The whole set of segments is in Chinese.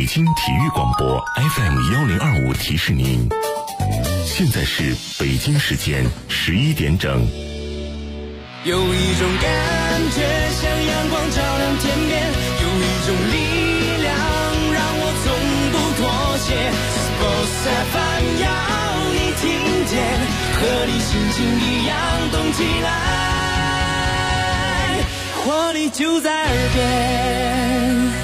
京体育广播 FM1025提示您，现在是北京时间11点整。 有一种感觉像阳光照亮天边，有一种力量让我从不妥协。Sports FM 要你听见，和你心情一样动起来，活力就在耳边。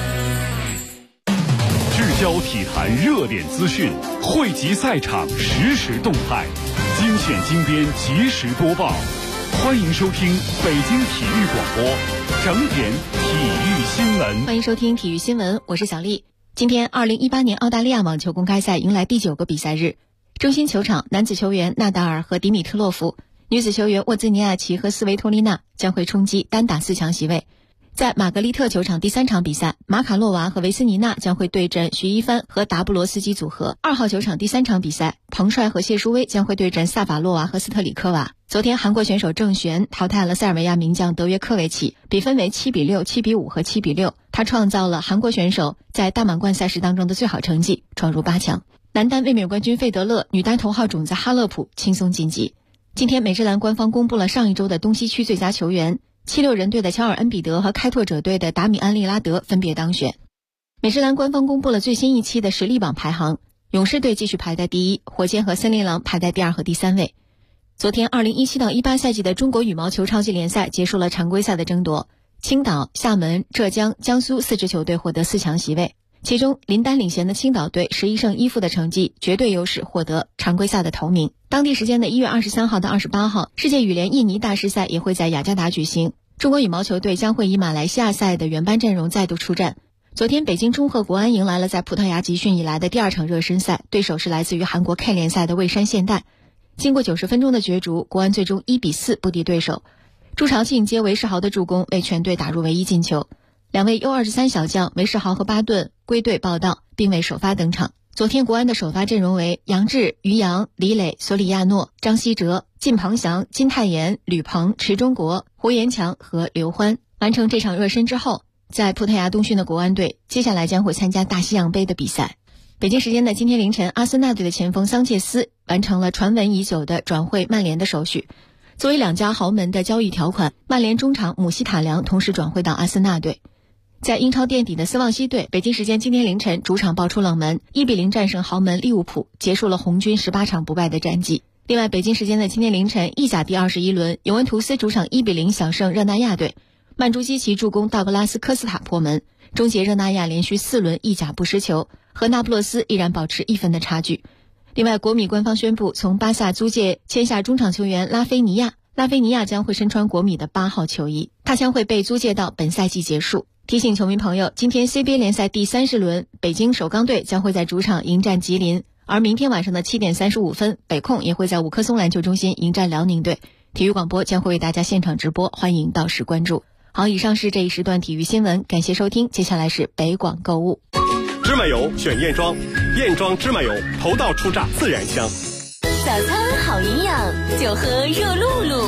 聚焦体坛热点资讯，汇集赛场实时动态，精选精编及时播报。欢迎收听北京体育广播整点体育新闻。 欢迎收听体育新闻，我是小丽。今天2018年澳大利亚网球公开赛迎来第9个比赛日，中心球场男子球员纳达尔和迪米特洛夫，女子球员沃兹尼亚奇和斯维托丽娜将会冲击单打4强席位。在玛格丽特球场第3场比赛，马卡洛娃和维斯尼娜将会对阵徐一帆和达布罗斯基组合。2号球场第3场比赛，彭帅和谢淑薇将会对阵萨法洛娃和斯特里科娃。昨天韩国选手郑璇淘汰了塞尔维亚名将德约科维奇，比分为7-6、7-5和7-6，他创造了韩国选手在大满贯赛事当中的最好成绩，闯入8强。男单卫冕冠军费德勒、女单头号种子哈勒普轻松晋级。今天美职篮官方公布了上一周的东西区最佳球员，76人队的乔尔恩比德和开拓者队的达米安利拉德分别当选。美职篮官方公布了最新一期的实力榜排行，勇士队继续排在第1，火箭和森林狼排在第2和第3位。昨天2017到18赛季的中国羽毛球超级联赛结束了常规赛的争夺，青岛、厦门、浙江、江苏4支球队获得4强席位，其中林丹领衔的青岛队11胜1负的成绩绝对优势获得常规赛的头名。当地时间的1月23号到28号，世界羽联印尼大师赛也会在雅加达举行，中国羽毛球队将会以马来西亚赛的原班阵容再度出战。昨天北京中赫国安迎来了在葡萄牙集训以来的第2场热身赛，对手是来自于韩国 K 联赛的蔚山现代。经过90分钟的角逐，国安最终1-4不敌对手。朱朝庆接韦世豪的助攻，为全队打入唯一进球。2位 U23 小将韦世豪和巴顿归队报到，并未首发登场。昨天国安的首发阵容为杨志、于洋、李磊、索里亚诺、张稀哲、靳鹏翔、金泰妍、吕鹏、池忠国、胡延强和刘欢。完成这场热身之后，在葡萄牙冬训的国安队接下来将会参加大西洋杯的比赛。北京时间的今天凌晨，阿森纳队的前锋桑切斯完成了传闻已久的转会曼联的手续。作为2家豪门的交易条款，曼联中场姆希塔良同时转会到阿森纳队。在英超垫底的斯旺西队，北京时间今天凌晨主场爆出冷门，1-0战胜豪门利物浦，结束了红军18场不败的战绩。另外，北京时间的今天凌晨，意甲第21轮，尤文图斯主场1-0小胜热那亚队，曼朱基奇助攻道格拉斯科斯塔破门，终结热那亚连续4轮意甲不失球，和那不勒斯依然保持1分的差距。另外，国米官方宣布从巴萨租借签下中场球员拉菲尼亚将会身穿国米的8号球衣，他将会被租借到本赛季结束。提醒球迷朋友，今天 CBA 联赛第30轮，北京首钢队将会在主场迎战吉林，而明天晚上的7点35分，北控也会在五棵松篮球中心迎战辽宁队。体育广播将会为大家现场直播，欢迎到时关注。好，以上是这一时段体育新闻，感谢收听，接下来是北广购物。 芝麻油选燕庄，燕庄芝麻油头道出榨自然香。 早餐好营养，就喝热露露。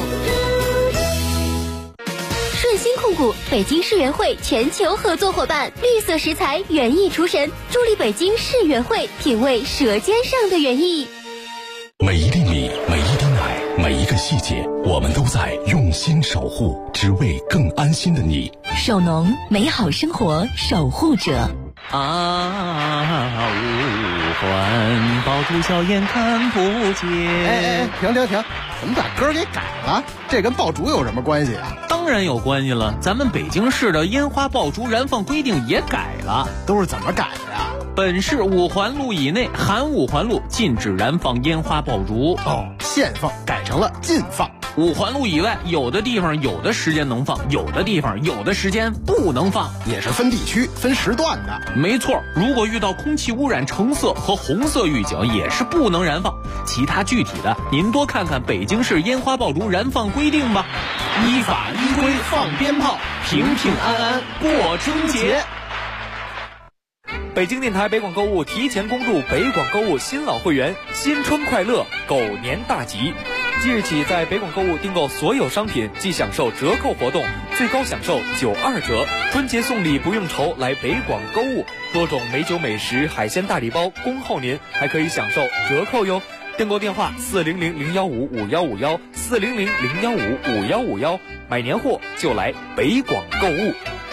顺鑫控股北京世园会全球合作伙伴，绿色食材园艺厨神，助力北京世园会品味舌尖上的园艺。 每一粒米，每一滴奶，每一个细节，我们都在用心守护，只为更安心的你。 守农，美好生活守护者。 五环爆竹硝烟看不见。 停！怎么把歌给改了？这跟爆竹有什么关系啊？ 当然有关系了，咱们北京市的烟花爆竹燃放规定也改了。 都是怎么改的呀？ 本市5环路以内含5环路禁止燃放烟花爆竹。 限放改成了禁放。 5环路以外，有的地方有的时间能放，有的地方有的时间不能放， 也是分地区分时段的。 没错，如果遇到空气污染橙色和红色预警，也是不能燃放。其他具体的，您多看看北京市烟花爆竹燃放规定吧。依法依规放鞭炮，平平安安过春节。 北京电台北广购物提前恭祝北广购物新老会员新春快乐，狗年大吉！即日起，在北广购物订购所有商品即享受折扣活动，最高享受92折。春节送礼不用愁，来北广购物。 多种美酒美食、海鲜大礼包恭候您，还可以享受折扣哟。订购电话400-015-5151，400-015-5151，买年货就来北广购物。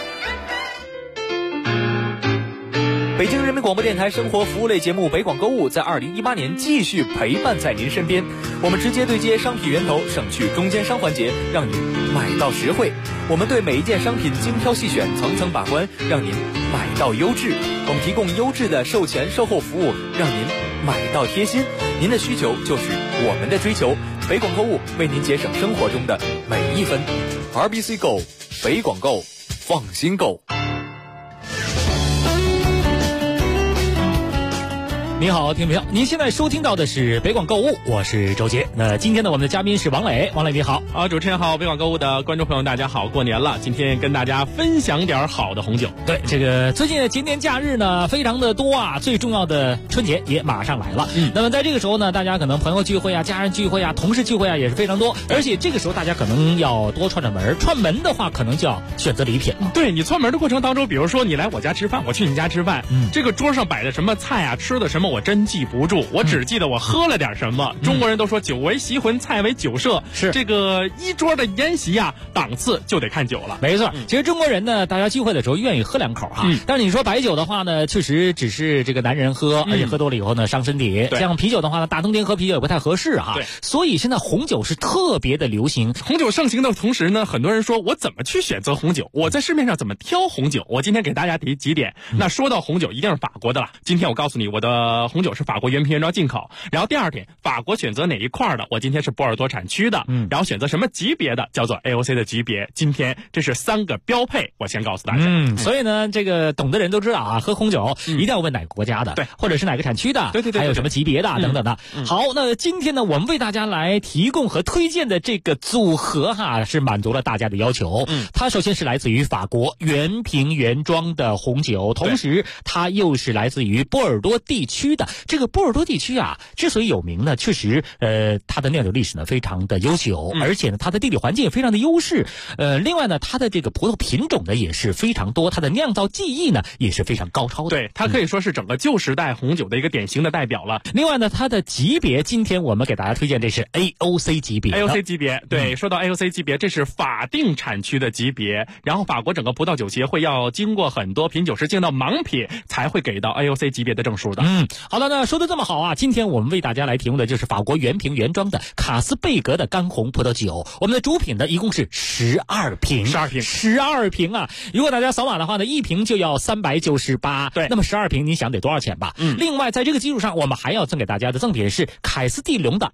北京人民广播电台生活服务类节目《北广购物》在2018年继续陪伴在您身边。我们直接对接商品源头，省去中间商环节，让您买到实惠。我们对每一件商品精挑细选，层层把关，让您买到优质。我们提供优质的售前售后服务，让您买到贴心。您的需求就是我们的追求。北广购物为您节省生活中的每一分。RBC Go， 北广购，放心购。 你好，听众朋友，您现在收听到的是北广购物，我是周杰。那今天呢，我们的嘉宾是王磊。王磊你好。 主持人好，北广购物的观众朋友大家好，过年了，今天跟大家分享点好的红酒。 对，这个最近的节年假日呢非常的多啊，最重要的春节也马上来了。那么在这个时候呢，大家可能朋友聚会啊、家人聚会啊、同事聚会啊也是非常多，而且这个时候大家可能要多串门，串门的话可能就要选择礼品了。 对，你串门的过程当中，比如说你来我家吃饭，我去你家吃饭，这个桌上摆的什么菜啊，吃的什么我真记不住，我只记得我喝了点什么。中国人都说酒为席魂，菜为酒色， 是这个一桌的宴席啊，档次就得看酒了。 没错，其实中国人呢，大家聚会的时候愿意喝两口哈。但是你说白酒的话呢，确实只是这个男人喝，而且喝多了以后呢伤身体。像啤酒的话呢，大冬天喝啤酒也不太合适哈。 对， 所以现在红酒是特别的流行。 红酒盛行的同时呢，很多人说我怎么去选择红酒？我在市面上怎么挑红酒？我今天给大家提几点。那说到红酒，一定是法国的了。今天我告诉你，我的红酒是法国原瓶原装进口。然后第二点，法国选择哪一块的？我今天是波尔多产区的。然后选择什么级别的？叫做 AOC 的级别。今天这是3个标配，我先告诉大家。 所以呢，这个懂的人都知道啊，喝红酒一定要问哪个国家的， 对， 或者是哪个产区的， 对， 还有什么级别的等等的。好，那今天呢，我们为大家来提供和推荐的这个组合哈，是满足了大家的要求。它首先是来自于法国原瓶原装的红酒，同时它又是来自于波尔多地区的。这个波尔多地区啊，之所以有名呢，确实它的酿酒历史呢非常的悠久，而且呢它的地理环境也非常的优势。另外呢，它的这个葡萄品种呢也是非常多，它的酿造技艺呢也是非常高超的。 对，它可以说是整个旧时代红酒的一个典型的代表了。 另外呢，它的级别，今天我们给大家推荐这是 AOC 级别。 AOC 级别，对，说到 AOC 级别，这是法定产区的级别。然后法国整个葡萄酒协会要经过很多品酒师进到盲品，才会给到 AOC 级别的证书的。 好的，那说的这么好啊，今天我们为大家来提供的就是法国原瓶原装的卡斯贝格的干红葡萄酒。我们的主品呢一共是12瓶啊！如果大家扫码的话呢，一瓶就要398。 对， 那么12瓶你想得多少钱吧？另外在这个基础上，我们还要赠给大家的赠品是凯斯蒂龙的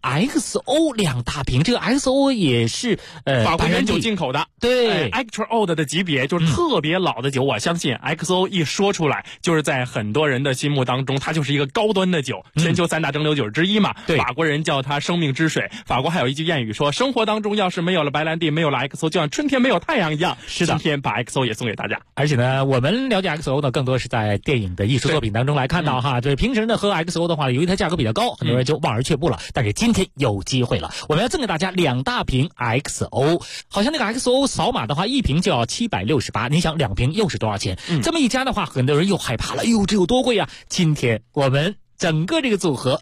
XO 2大瓶。这个 XO 也是法国原酒进口的。 对 ，Extra Old 的级别就是特别老的酒。我相信 XO 一说出来，就是在很多人的心目当中，它就是一个高端的酒，全球3大蒸馏酒之一嘛。 对， 法国人叫它生命之水。法国还有一句谚语说，生活当中要是没有了白兰地，没有了 XO， 就像春天没有太阳一样。 是的， 今天把 XO 也送给大家。 而且呢，我们了解 XO 呢，更多是在电影的艺术作品当中来看到哈。对，平时呢喝 XO 的话，由于它价格比较高，很多人就望而却步了。但是今天有机会了，我们要赠给大家2大瓶 XO。好像那个 XO 扫码的话，一瓶就要768，你想2瓶又是多少钱？这么一加的话，很多人又害怕了，这有多贵啊？今天我们整个这个组合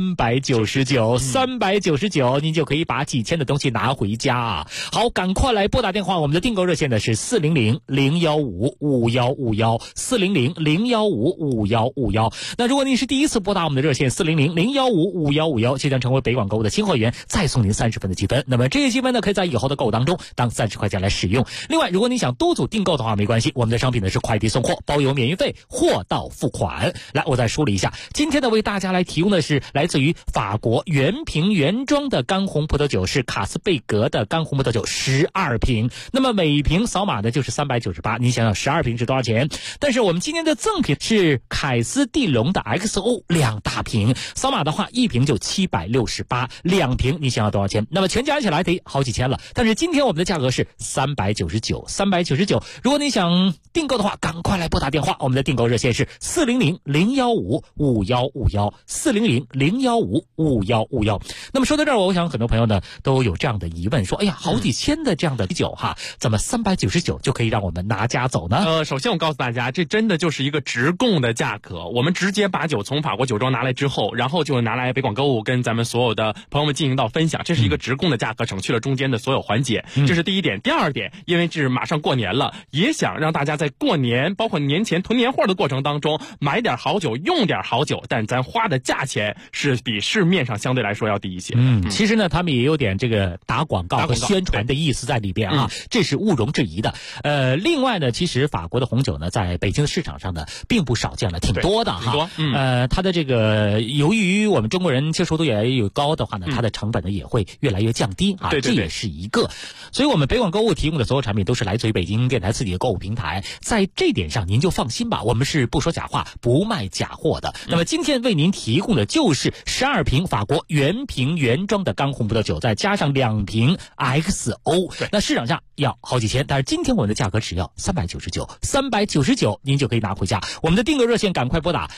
399，您就可以把几千的东西拿回家啊！好，赶快来拨打电话，我们的订购热线呢是400-015-5151，400-015-5151。那如果您是第一次拨打我们的热线400-015-5151，就将成为北广购物的新会员，再送您30分的积分。那么这些积分呢，可以在以后的购物当中当30块钱来使用。另外，如果您想多组订购的话，没关系，我们的商品呢是快递送货，包邮免运费，货到付款。来，我再梳理一下，今天呢为大家来提供的是来自于法国原瓶原装的干红葡萄酒，是卡斯贝格的干红葡萄酒12瓶。那么每瓶扫码的就是398，你想想12瓶是多少钱？但是我们今天的赠品是凯斯蒂龙的 XO 2大瓶，扫码的话一瓶就768，2瓶你想要多少钱？那么全加起来得好几千了。但是今天我们的价格是399。如果你想订购的话，赶快来拨打电话，我们的订购热线是400-015-5151。 400-015-5151。那么说到这儿，我想很多朋友呢都有这样的疑问，说哎呀，好几千的这样的啤酒哈，怎么399就可以让我们拿家走呢？ 首先我告诉大家，这真的就是一个直供的价格。我们直接把酒从法国酒庄拿来之后，然后就拿来北广购物跟咱们所有的朋友们进行到分享，这是一个直供的价格，省去了中间的所有环节。这是第一点。第二点，因为是马上过年了，也想让大家在过年包括年前囤年货的过程当中买点好酒用点好酒，但咱花的价钱是比市面上相对来说要低一些。 其实呢他们也有点这个打广告和宣传的意思在里边啊，这是毋庸置疑的。另外呢，其实法国的红酒呢在北京市场上呢并不少见了，挺多的哈。它的这个由于我们中国人接受度越来越高的话呢，它的成本呢也会越来越降低啊，这也是一个。所以我们北广购物提供的所有产品都是来自于北京电台自己的购物平台，在这点上您就放心吧，我们是不说假话不卖假货的。那么今天为您提供的就是12瓶法国原瓶原装的干红葡萄酒，再加上2瓶 XO， 那市场上要好几千，但是今天我们的价格只要399，您就可以拿回家。我们的订购热线赶快拨打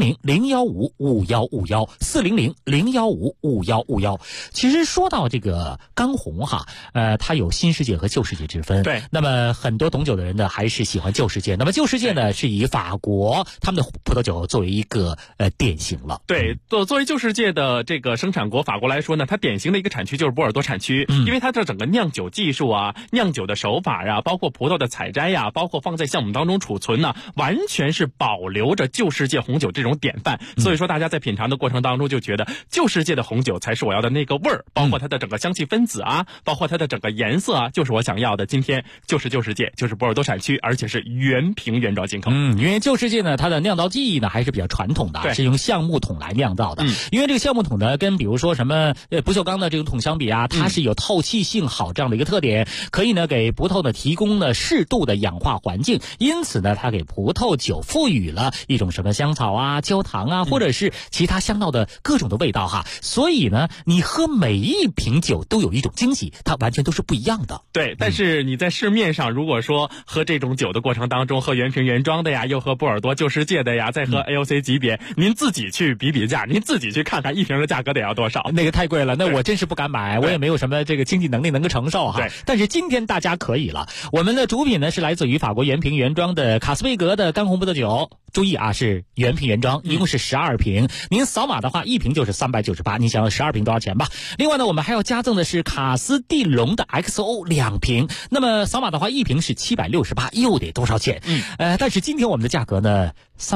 400-015-5151 400-015-5151。其实说到这个干红哈，它有新世界和旧世界之分。 对， 那么很多懂酒的人呢还是喜欢旧世界。那么旧世界呢是以法国他们的葡萄酒作为一个典型了。 对，作为旧世界的这个生产国法国来说呢，它典型的一个产区就是波尔多产区，因为它的整个酿酒技术啊、酿酒的手法呀、包括葡萄的采摘呀、包括放在橡木当中储存呢，完全是保留着旧世界红酒这种典范。所以说大家在品尝的过程当中就觉得旧世界的红酒才是我要的那个味儿，包括它的整个香气分子啊，包括它的整个颜色啊，就是我想要的。今天就是旧世界，就是波尔多产区，而且是原瓶原装进口。 因为旧世界呢，它的酿造技艺呢还是比较传统的，是用橡木桶来酿造的。因为这个橡木桶呢，跟比如说什么不锈钢的这种桶相比啊，它是有透气性好这样的一个特点，可以呢给葡萄呢提供呢适度的氧化环境，因此呢，它给葡萄酒赋予了一种什么香草啊、焦糖啊，或者是其他香料的各种的味道哈。所以呢，你喝每一瓶酒都有一种惊喜，它完全都是不一样的。 对，但是你在市面上如果说喝这种酒的过程当中，喝原瓶原装的呀，又喝波尔多旧世界的呀，再喝 AOC 级别，您自己去比比价，您自己去看看一瓶的价格得要多少。 那个太贵了，那我真是不敢买，我也没有什么这个经济能力能够承受哈。但是今天大家可以了，我们的主品呢是来自于法国原瓶原装的卡斯贝格的干红葡萄酒。注意啊，是原瓶原装，一共是12瓶。您扫码的话，一瓶就是398，您想要12瓶多少钱吧？另外呢，我们还要加赠的是卡斯蒂龙的 XO 2瓶，那么扫码的话，一瓶是768，又得多少钱？但是今天我们的价格呢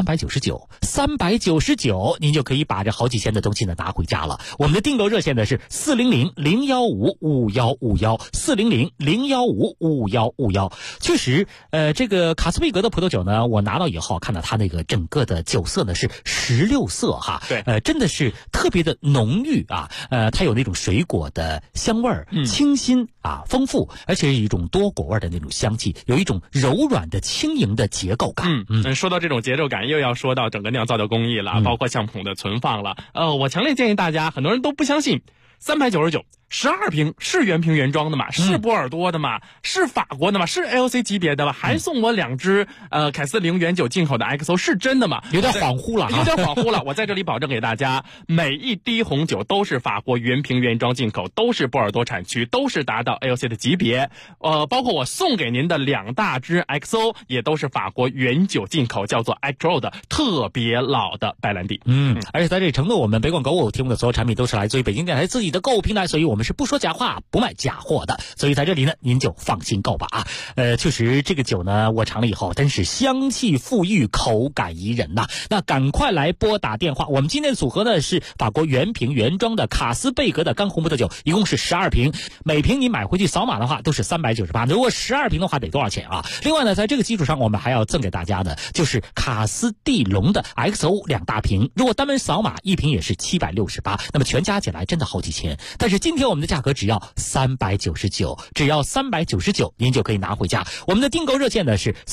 ，399，您就可以把这好几千的东西呢拿回家了。我们的订购热线呢是400-015-5151 400-015-5151。确实，这个卡斯贝格的葡萄酒呢，我拿到以后看到它那个整个的酒色呢是16色哈， 对， 真的是特别的浓郁啊，它有那种水果的香味儿，清新啊，丰富，而且是一种多果味的那种香气，有一种柔软的轻盈的结构感。 说到这种节奏感，又要说到整个酿造的工艺了，包括橡木桶的存放了。我强烈建议大家，很多人都不相信，399。12瓶是原瓶原装的嘛？是波尔多的嘛？是法国的嘛？是 AOC 级别的嘛？还送我2支凯斯灵原酒进口的 XO， 是真的吗？ 有点恍惚了， 有点恍惚了。我在这里保证给大家，每一滴红酒都是法国原瓶原装进口，都是波尔多产区，都是达到 AOC 的级别。包括我送给您的2大支 XO， 也都是法国原酒进口，叫做 XO 的特别老的白兰地。 而且在这里承诺，我们北广购物提供的所有产品都是来自于北京电台自己的购物平台，所以我们是不说假话不卖假货的，所以在这里呢您就放心购吧啊。确实这个酒呢我尝了以后真是香气馥郁，口感宜人呐。那赶快来拨打电话，我们今天的组合呢是法国原瓶原装的卡斯贝格的干红葡萄酒，一共是12瓶，每瓶你买回去扫码的话都是398，如果12瓶的话得多少钱啊？另外呢，在这个基础上我们还要赠给大家的就是卡斯蒂龙的 XO 2大瓶，如果单门扫码一瓶也是768，那么全加起来真的好几千。但是今天我们我们的价格只要399，只要399，您就可以拿回家。我们的订购热线呢是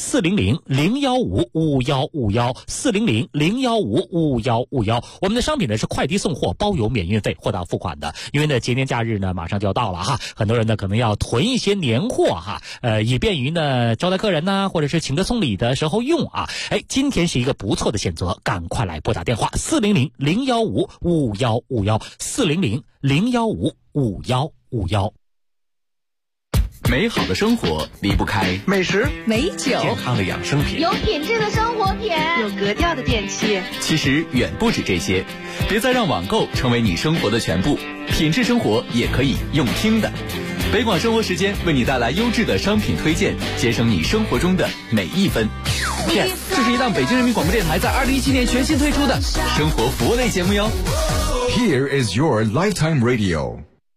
400-015-5151，400-015-5151。我们的商品呢是快递送货，包邮免运费，货到付款的。因为呢节年假日呢马上就要到了哈，很多人呢可能要囤一些年货哈，以便于呢招待客人呐，或者是请客送礼的时候用啊。今天是一个不错的选择，赶快来拨打电话400-015-5151，400-015-5151。 美好的生活离不开美食、 美酒、 健康的养生品， 有品质的生活品， 有格调的电器。 其实远不止这些，别再让网购成为你生活的全部，品质生活也可以用听的。北广生活时间为你带来优质的商品推荐，节省你生活中的每一分。Yes， 这是一档北京人民广播电台在2017年全新推出的生活服务类节目哟。 Here is your lifetime radio。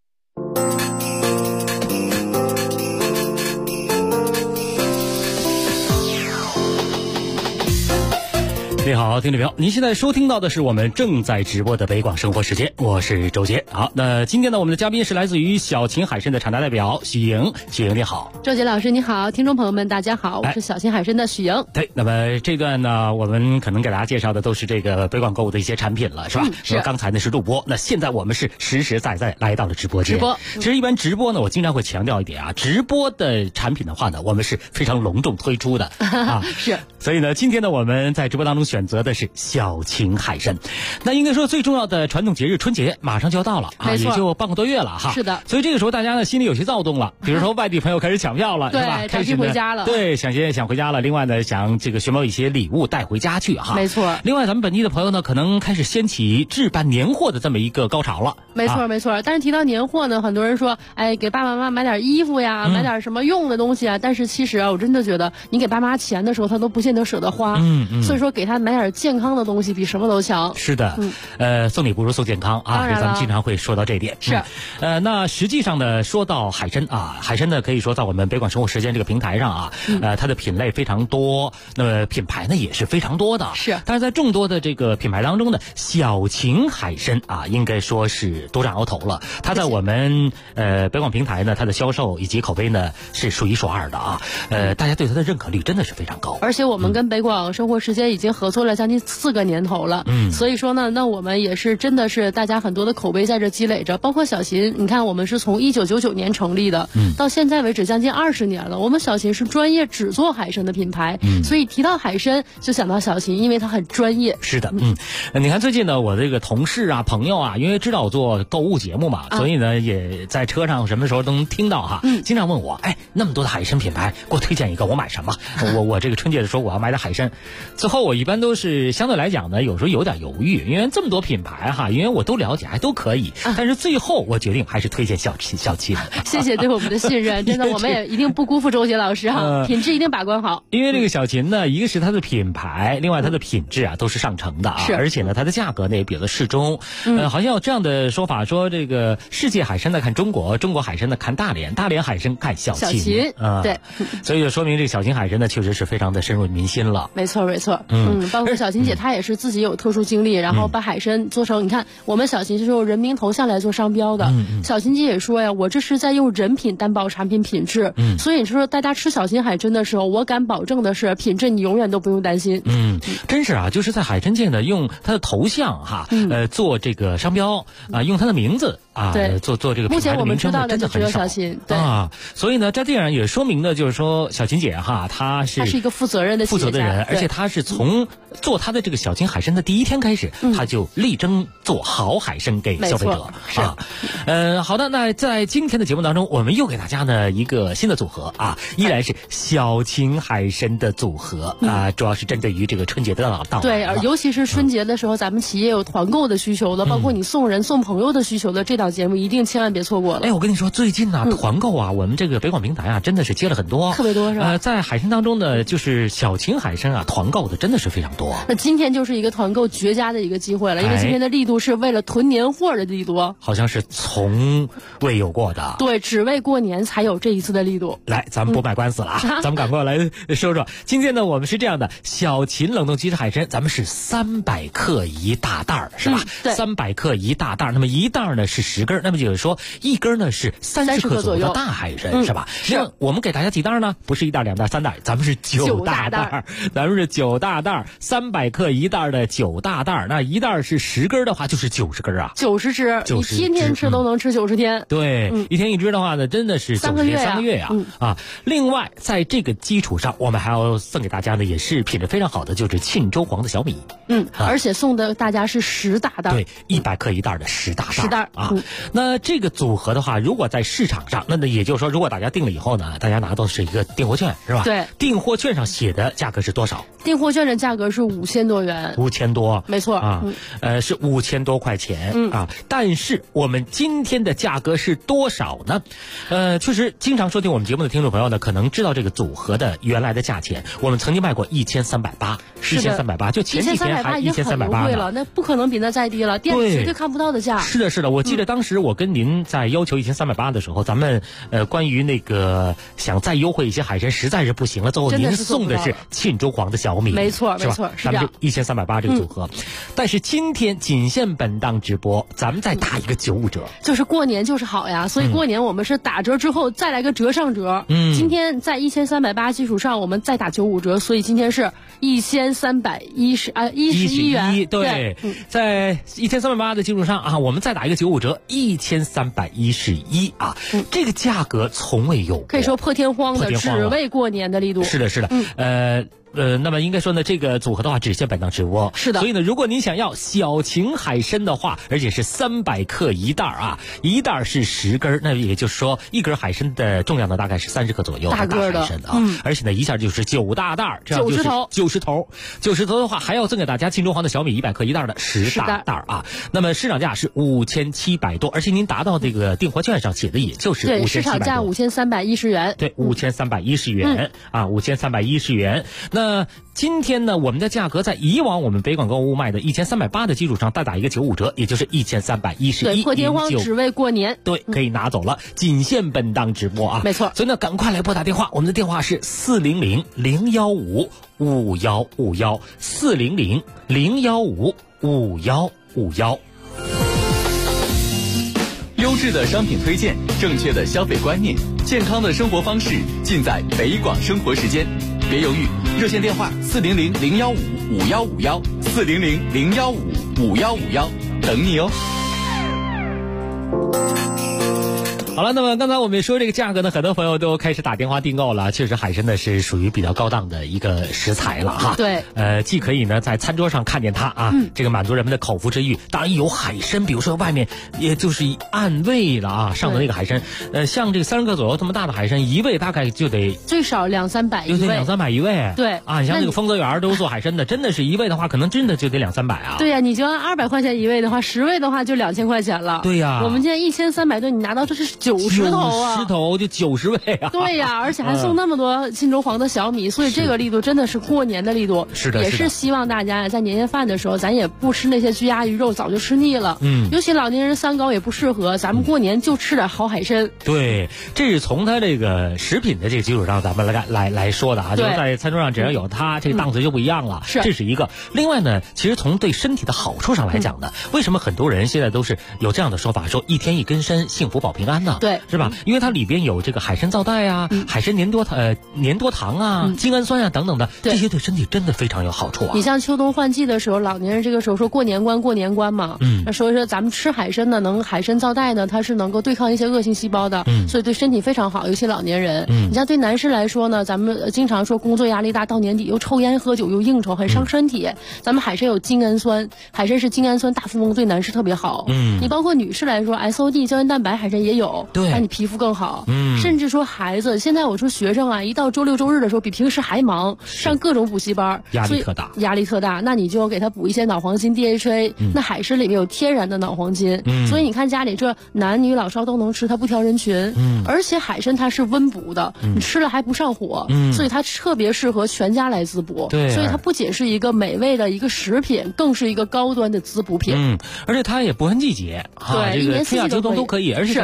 你好，听众朋友，您现在收听到的是我们正在直播的北广生活时间，我是周杰。好，那今天呢，我们的嘉宾是来自于小秦海参的厂家代表许莹。许莹你好。 周杰老师你好，听众朋友们大家好，我是小秦海参的许莹。 对，那么这段呢，我们可能给大家介绍的都是这个北广购物的一些产品了，是吧？ 是。 刚才呢是录播，那现在我们是实实在在来到了直播间。其实一般直播呢，我经常会强调一点啊，直播的产品的话呢，我们是非常隆重推出的啊。 是。 所以呢，今天呢，我们在直播当中选择的是小秦海参。那应该说最重要的传统节日春节马上就要到了啊，也就半个多月了哈。 是的。 所以这个时候大家呢心里有些躁动了，比如说外地朋友开始抢票了，是吧？ 对，开始回家了。 对，想回家了。另外呢，想这个寻找一些礼物带回家去哈。 没错。 另外咱们本地的朋友呢，可能开始掀起置办年货的这么一个高潮了。 没错没错。但是提到年货呢，很多人说，给爸爸妈妈买点衣服呀，买点什么用的东西啊。但是其实啊，我真的觉得你给爸妈钱的时候，他都不见得舍得花。所以说给他买点健康的东西比什么都强。 是的。送礼不如送健康啊，咱们经常会说到这点。 是。 那实际上呢，说到海参啊，海参呢可以说在我们北广生活时间这个平台上啊，它的品类非常多，那么品牌呢也是非常多的。 是。 但是在众多的这个品牌当中呢，小秦海参啊，应该说是独占鳌头了。它在我们北广平台呢，它的销售以及口碑呢是数一数二的啊。大家对它的认可率真的是非常高。 而且我们跟北广生活时间已经合作了将近4个年头了。所以说呢，那我们也是真的是大家很多的口碑在这积累着。包括小秦，你看我们是从1999年成立的，到现在为止将近20年了。我们小秦是专业只做海参的品牌，所以提到海参就想到小秦，因为它很专业。 是的。你看最近呢，我这个同事啊、朋友啊，因为知道我做购物节目嘛，所以呢也在车上什么时候都能听到哈，经常问我，那么多的海参品牌，给我推荐一个，我买什么？我这个春节的时候我要买点海参，最后我一般都是相对来讲呢，有时候有点犹豫，因为这么多品牌哈，因为我都了解，还都可以，但是最后我决定还是推荐小秦。 谢谢对我们的信任，真的我们也一定不辜负周杰老师哈，品质一定把关好。 因为这个小秦呢，一个是它的品牌，另外它的品质啊都是上乘的啊，而且呢它的价格呢也比较的适中。好像有这样的说法，说这个世界海参呢看中国，中国海参呢看大连，大连海参看小秦啊。 对， 所以就说明这个小秦海参呢确实是非常的深入民心了。 没错。包括小秦姐她也是自己有特殊经历，然后把海参做成，你看我们小秦是用人名头像来做商标的。小秦姐也说呀，我这是在用人品担保产品品质。所以说大家吃小秦海参的时候，我敢保证的是品质你永远都不用担心。 真是啊，就是在海参界呢用它的头像哈，做这个商标啊，用它的名字啊，做这个品牌的名称真的很少。 对啊，所以呢，在这样也说明呢，就是说小秦姐哈，她是一个负责任的人，而且她是从做她的这个小秦海参的第一天开始，她就力争做好海参给消费者啊。好的，那在今天的节目当中，我们又给大家呢一个新的组合啊，依然是小秦海参的组合啊，主要是针对于这个春节的到来。 对，尤其是春节的时候，咱们企业有团购的需求的，包括你送人送朋友的需求的，这档节目一定千万别错过了。 我跟你说，最近呢团购啊，我们这个北广平台啊，真的是接了很多， 特别多是吧？ 在海参当中呢，就是小秦海参啊，团购的真的是非常多。 那今天就是一个团购绝佳的一个机会了，因为今天的力度是为了囤年货的力度， 好像是从未有过的。 对，只为过年才有这一次的力度。 来，咱们不卖官司了啊，咱们赶快来说说。今天呢，我们是这样的，小秦冷冻鸡翅海参，咱们是300克一大袋儿，是吧？ 对 ，300克一大袋儿。那么么一袋呢是10根，那么就是说1根呢是30克左右的大海参，是吧？是。我们给大家几袋呢？不是1袋、2袋、3袋，咱们是9大袋，咱们是9大袋，300克1袋的9大袋。那一袋是10根的话，就是90根啊 ，90只，你天天吃都能吃90天。 对，一天1只的话呢，真的是3个月呀，啊。另外，在这个基础上，我们还要送给大家呢，也是品质非常好的，就是沁州黄的小米。 而且送的大家是10大袋， 对，100克1袋的10大袋。 10袋啊。那这个组合的话，如果在市场上，那也就是说，如果大家订了以后呢，大家拿到是一个订货券，是吧？ 对。 订货券上写的价格是多少？ 订货券的价格是5000多元。 5000多， 没错啊。是5000多块钱啊。但是我们今天的价格是多少呢？确实，经常收听我们节目的听众朋友呢，可能知道这个组合的原来的价钱。我们曾经卖过1380，1380，就前几天还1380 了，那不可能比那再低了，店里绝对看不到的价。 是的，是的，我记得当时我跟您在要求1380的时候，咱们关于那个想再优惠一些海参实在是不行了，最后您送的是沁州黄的小米， 没错， 是吧？咱们就1380这个组合。但是今天仅限本档直播，咱们再打一个95折， 就是过年就是好呀，所以过年我们是打折之后再来个折上折。今天在1380基础上，我们再打95折，所以今天是1311元。 对，在1380的基础上啊，我们再打一个95折，1311啊，这个价格从未有过， 可以说破天荒的，只为过年的力度。 是的，是的，那么应该说呢，这个组合的话只限本档直播。 是的。 所以呢，如果您想要小型海参的话，而且是300克1袋啊，1袋是10根，那也就是说1根海参的重量呢大概是30克左右的大海参啊。而且呢，一下就是9大袋，这样就是90头。90头的话，还要赠给大家沁州黄的小米100克1袋的10大袋啊。那么市场价是5700多，而且您达到这个订货券上写的也就是5700多。 对，市场价5310元。 对，5310元啊，5310元。那今天呢，我们的价格在以往我们北广购物卖的1380的基础上再打一个95折，也就是1311。 对，破天荒只为过年。 对，可以拿走了，仅限本档直播啊。 没错。 所以呢，赶快来拨打电话，我们的电话是400-015-5151，400-015-5151。 优质的商品推荐，正确的消费观念，健康的生活方式，尽在北广生活时间。别犹豫，热线电话400-015-5151，400-015-5151，等你哦。 好了，那么刚才我们说这个价格呢，很多朋友都开始打电话订购了。确实，海参呢是属于比较高档的一个食材了哈。 对。 既可以呢在餐桌上看见它啊，这个满足人们的口腹之欲。当然有海参，比如说外面也就是按位了啊，上的那个海参，像这个30克左右这么大的海参，一位大概就得最少200-300一位 ，200-300一位。 对啊，你像这个丰泽园都做海参的，真的是一位的话，可能真的就得200-300啊。 对呀，你就按200块钱一位的话，10位的话就2000块钱了。 对呀， 我们现在1300多，你拿到这是90头啊 ，90头就90位啊！ 对呀，而且还送那么多沁州黄的小米，所以这个力度真的是过年的力度。 是的， 也是希望大家在年夜饭的时候，咱也不吃那些鸡鸭鱼肉，早就吃腻了。尤其老年人三高也不适合，咱们过年就吃点好海参。 对，这是从它这个食品的这个基础上，咱们来说的啊，就是在餐桌上只要有它，这个档次就不一样了。 是， 这是一个。另外呢，其实从对身体的好处上来讲呢，为什么很多人现在都是有这样的说法，说1天1根参，幸福保平安呢？ 对， 是吧？因为它里边有这个海参皂带啊，海参粘多糖啊，精氨酸啊等等的，这些对身体真的非常有好处啊。 你像秋冬换季的时候，老年人这个时候说过年关嘛，那所以说咱们吃海参呢，海参皂带呢，它是能够对抗一些恶性细胞的，所以对身体非常好，尤其老年人。你像对男士来说呢，咱们经常说工作压力大，到年底又抽烟喝酒又应酬，很伤身体。咱们海参有精氨酸，海参是精氨酸大富翁，对男士特别好。你包括女士来说 ，SOD 胶原蛋白海参也有， 对， 让你皮肤更好。甚至说孩子，现在我说学生啊，一到周六周日的时候，比平时还忙，上各种补习班， 压力特大。那你就给他补一些脑黄金 DHA，那海参里面有天然的脑黄金，所以你看家里这男女老少都能吃，它不挑人群。而且海参它是温补的，你吃了还不上火，所以它特别适合全家来滋补。 对， 所以它不仅是一个美味的一个食品，更是一个高端的滋补品。 而且它也不分季节， 对， 这个春夏秋冬都可以。而且在冬天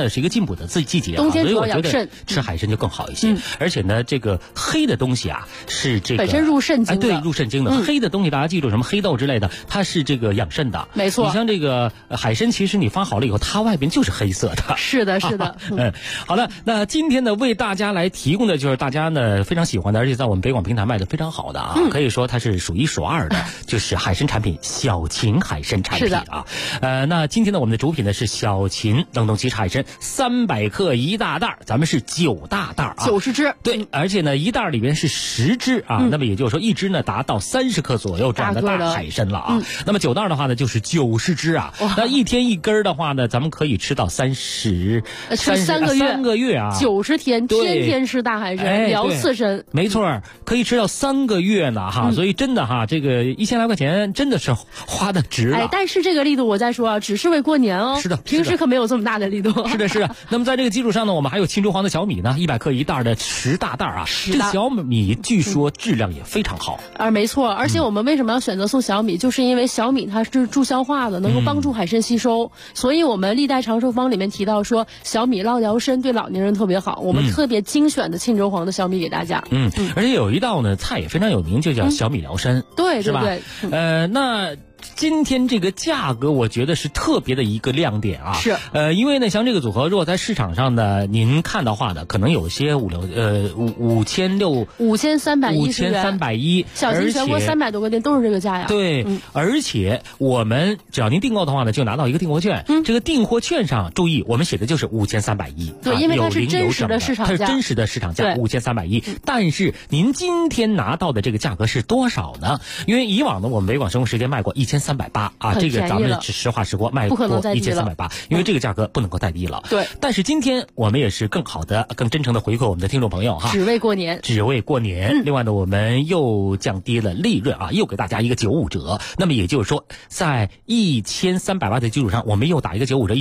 呢是一个进补的季节啊， 冬天所以我觉得主要养肾， 吃海参就更好一些。而且呢，这个黑的东西啊是这个本身入肾经的， 对，入肾经的。黑的东西大家记住，什么黑豆之类的，它是这个养肾的。 没错。 你像这个海参，其实你发好了以后，它外边就是黑色的。 是的，是的。 好了，那今天呢为大家来提供的就是大家呢非常喜欢的，而且在我们北广平台卖的非常好的啊，可以说它是数一数二的，就是海参产品小秦海参产品啊。那今天呢我们的主品呢是小秦冷冻鸡海参300克1大袋，咱们是9大袋啊 ，90只。 对，而且呢1袋里边是10只啊，那么也就是说1只呢达到30克左右这样的大海参了啊。那么9袋的话呢就是90只啊，那一天一根的话呢，咱们可以吃到3个月啊 ，90天，天天吃大海参，聊刺身， 没错，可以吃到3个月呢哈，所以真的哈，这个1000来块钱真的是花的值了。 但是这个力度我再说啊，只是为过年哦， 是的， 平时可没有这么大的力度。 是的，是的。那么在这个基础上呢，我们还有青州黄的小米呢，100克1袋的10大袋啊，这个小米据说质量也非常好。 没错，而且我们为什么要选择送小米，就是因为小米它是助消化的，能够帮助海参吸收，所以我们历代长寿方里面提到说小米捞疗参对老年人特别好，我们特别精选的青州黄的小米给大家。 而且有一道呢菜也非常有名，就叫小米疗参， 对， 是吧？那今天这个价格我觉得是特别的一个亮点啊， 是因为呢像这个组合如果在市场上呢您看的话呢，可能有些5310 小秦全国300多个店都是这个价呀。 对，而且我们只要您订购的话呢，就拿到一个订货券，这个订货券上注意我们写的就是5310， 对，因为它是真实的市场价， 它是真实的市场价5310，但是您今天拿到的这个价格是多少呢？因为以往呢我们北广生活时间卖过1380啊，这个咱们实话实说卖过1380，因为这个价格不能够再低了。 对， 但是今天我们也是更好的、更真诚的回馈我们的听众朋友哈， 只为过年。 另外呢，我们又降低了利润啊，又给大家一个95折。那么也就是说，在1380的基础上，我们又打一个95折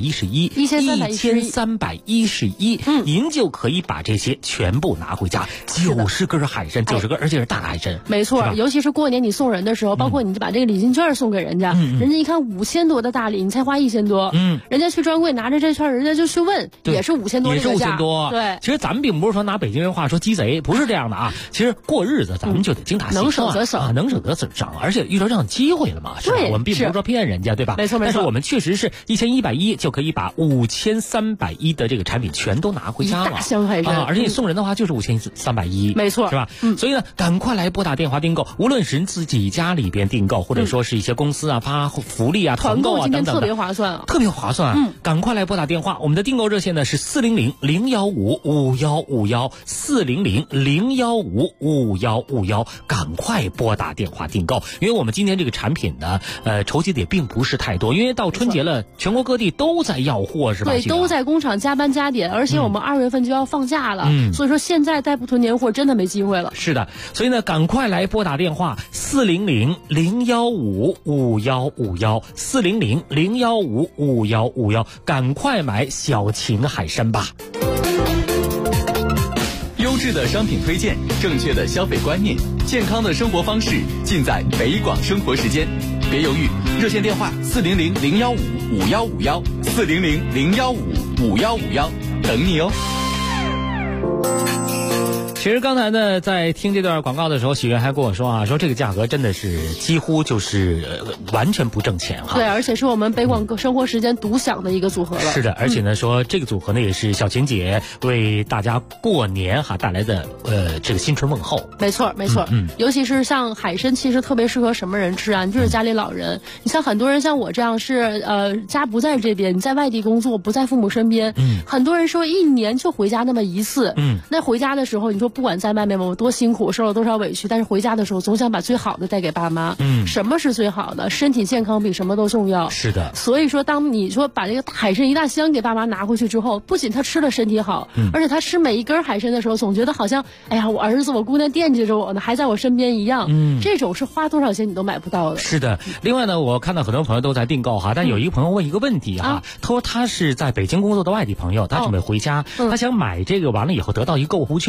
，1311，您就可以把这些全部拿回家，90根海参，90根，而且是大海参。 没错，尤其是过年你送人的时候，包括你把这个礼金券送给人家，人家一看5000多的大礼，你才花1000多，人家去专柜拿着这券，人家就去问，也是5000多， 也是5000多。 对， 其实咱们并不是说拿北京人话说鸡贼，不是这样的啊。其实过日子咱们就得精打细算， 能省则省啊，能省则省，而且遇到这样的机会了嘛，是吧？我们并不是说骗人家，对吧？ 没错。 但是我们确实是1110就可以把5310的这个产品全都拿回家了， 大箱海参， 而且你送人的话就是5310， 没错， 是吧？所以呢，赶快来拨打电话订购，无论是自己家里边订购，或者说是一些公司啊发福利啊、团购啊等等的， 特别划算啊， 特别划算。赶快来拨打电话，我们的订购热线呢是400-015-5151，400-015-5151，赶快拨打电话订购，因为我们今天这个产品呢，筹集的也并不是太多，因为到春节了，全国各地都在要货，是吧？ 对，都在工厂加班加点，而且我们2月份就要放假了，所以说现在再不囤年货真的没机会了。 是的，所以呢，赶快来拨打电话400-015-5151，400-015-5151，赶快买小秦海参吧。 优质的商品推荐，正确的消费观念，健康的生活方式，尽在北广生活时间。别犹豫，热线电话400-015-5151，400-015-5151，等你哦。 其实刚才呢，在听这段广告的时候，喜源还跟我说啊，说这个价格真的是几乎就是完全不挣钱哈。 对，而且是我们北广生活时间独享的一个组合了。 是的，而且呢，说这个组合呢也是小秦姐为大家过年哈带来的这个新春问候。 没错，没错。尤其是像海参，其实特别适合什么人吃啊？你就是家里老人。你像很多人像我这样是家不在这边，你在外地工作，不在父母身边。很多人说一年就回家那么一次。那回家的时候，你说不管在外面我多辛苦，受了多少委屈，但是回家的时候总想把最好的带给爸妈。什么是最好的？身体健康比什么都重要。 是的。 所以说，当你说把这个海参一大箱给爸妈拿回去之后，不仅他吃了身体好，而且他吃每一根海参的时候，总觉得好像，哎呀，我儿子我姑娘惦记着我呢，还在我身边一样。这种是花多少钱你都买不到的。 是的。另外呢，我看到很多朋友都在订购哈，但有一个朋友问一个问题哈，他说他是在北京工作的外地朋友，他准备回家，他想买这个完了以后得到一个购物券哈。 对。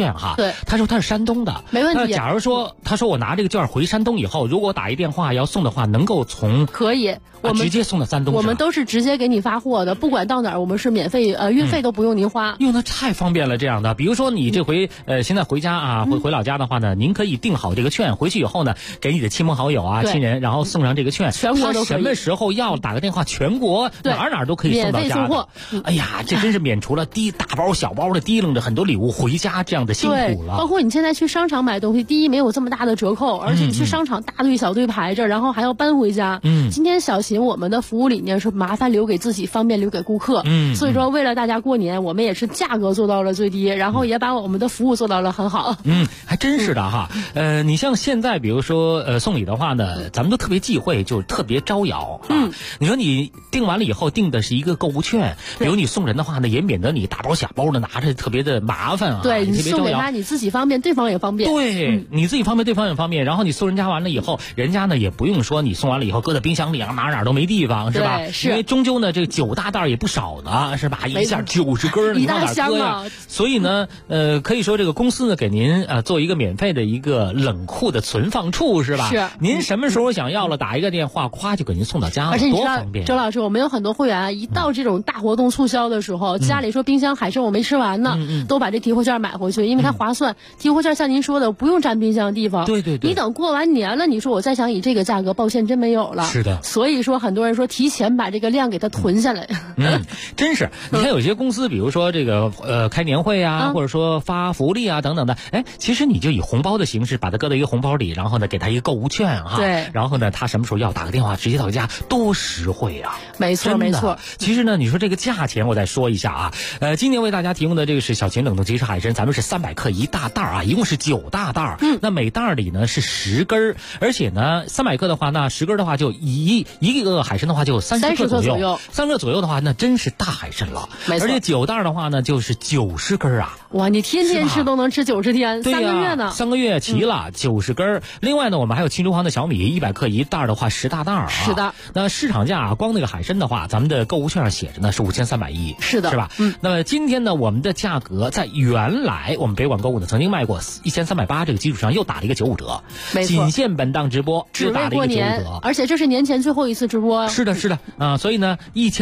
对， 他说他是山东的， 没问题。 假如说他说我拿这个券回山东以后，如果我打一电话要送的话，能够从可以，我们直接送到山东。 我们都是直接给你发货的，不管到哪儿，我们是免费，运费都不用您花。 哟，那太方便了，这样的。比如说你这回现在回家啊，回老家的话呢，您可以订好这个券，回去以后呢，给你的亲朋好友啊、亲人，然后送上这个券， 全国都可以。 什么时候要打个电话，全国哪都可以送到家的。免费送货。哎呀，这真是免除了大包小包的提楞着很多礼物回家这样的辛苦了。 包括你现在去商场买东西，第一没有这么大的折扣，而且你去商场大队小队排着，然后还要搬回家。今天小秦我们的服务理念是麻烦留给自己，方便留给顾客。所以说为了大家过年，我们也是价格做到了最低，然后也把我们的服务做到了很好。 还真是的哈。你像现在比如说送礼的话呢，咱们都特别忌讳，就是特别招摇。你说你订完了以后订的是一个购物券，比如你送人的话呢，也免得你大包小包的拿着特别的麻烦啊。 对，你送给他你自己方便，对方也方便。 对，你自己方便，对方也方便。然后你送人家完了以后，人家呢也不用说你送完了以后搁在冰箱里啊，哪都没地方，是吧？ 是。 因为终究呢这个9大袋也不少呢，是吧？一下90根， 一大箱啊。 所以呢，可以说这个公司呢给您做一个免费的一个冷库的存放处，是吧？ 是。 您什么时候想要了，打一个电话，咵就给您送到家了，多方便。 周老师，我们有很多会员一到这种大活动促销的时候，家里说冰箱海参我没吃完呢，都把这提货券买回去，因为它划算。提货券像您说的，不用占冰箱的地方。 对。 你等过完年了，你说我再想以这个价格，抱歉真没有了。 是的。 所以说很多人说提前把这个量给它囤下来。 真是。你看有些公司，比如说这个开年会啊，或者说发福利啊等等的，其实你就以红包的形式把它搁到一个红包里，然后呢给他一个购物券哈。 对。 然后呢他什么时候要打个电话直接到家，多实惠啊。 没错。 其实呢你说这个价钱我再说一下啊，今年为大家提供的这个是小秦冷冻即食海参，咱们是300克一大袋啊，一共是9大袋。那每袋里呢是10根，而且呢300克的话，那10根的话就一个海参的话就30克左右，3克左右的话那真是大海参了。 没错。 而且9袋的话呢就是90根啊。 哇，你天天吃都能吃90天，3个月呢。 3个月齐了，90根。另外呢我们还有青州黄的小米100克一袋的话10大袋啊。 是的。 那市场价光那个海参的话，咱们的购物券上写着呢是5310。 是的。 是吧？那么今天呢我们的价格在原来我们北广购物呢曾经卖过1380，这个基础上又打了一个95折。 没错。 仅限本档直播只为过年，而且这是年前最后一次直播。 是的啊，所以呢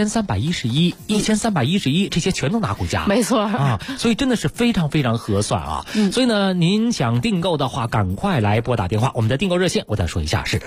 1311这些全都拿回家。 没错啊，所以真的是非常非常合算啊。所以呢您想订购的话赶快来拨打电话，我们的订购热线我再说一下是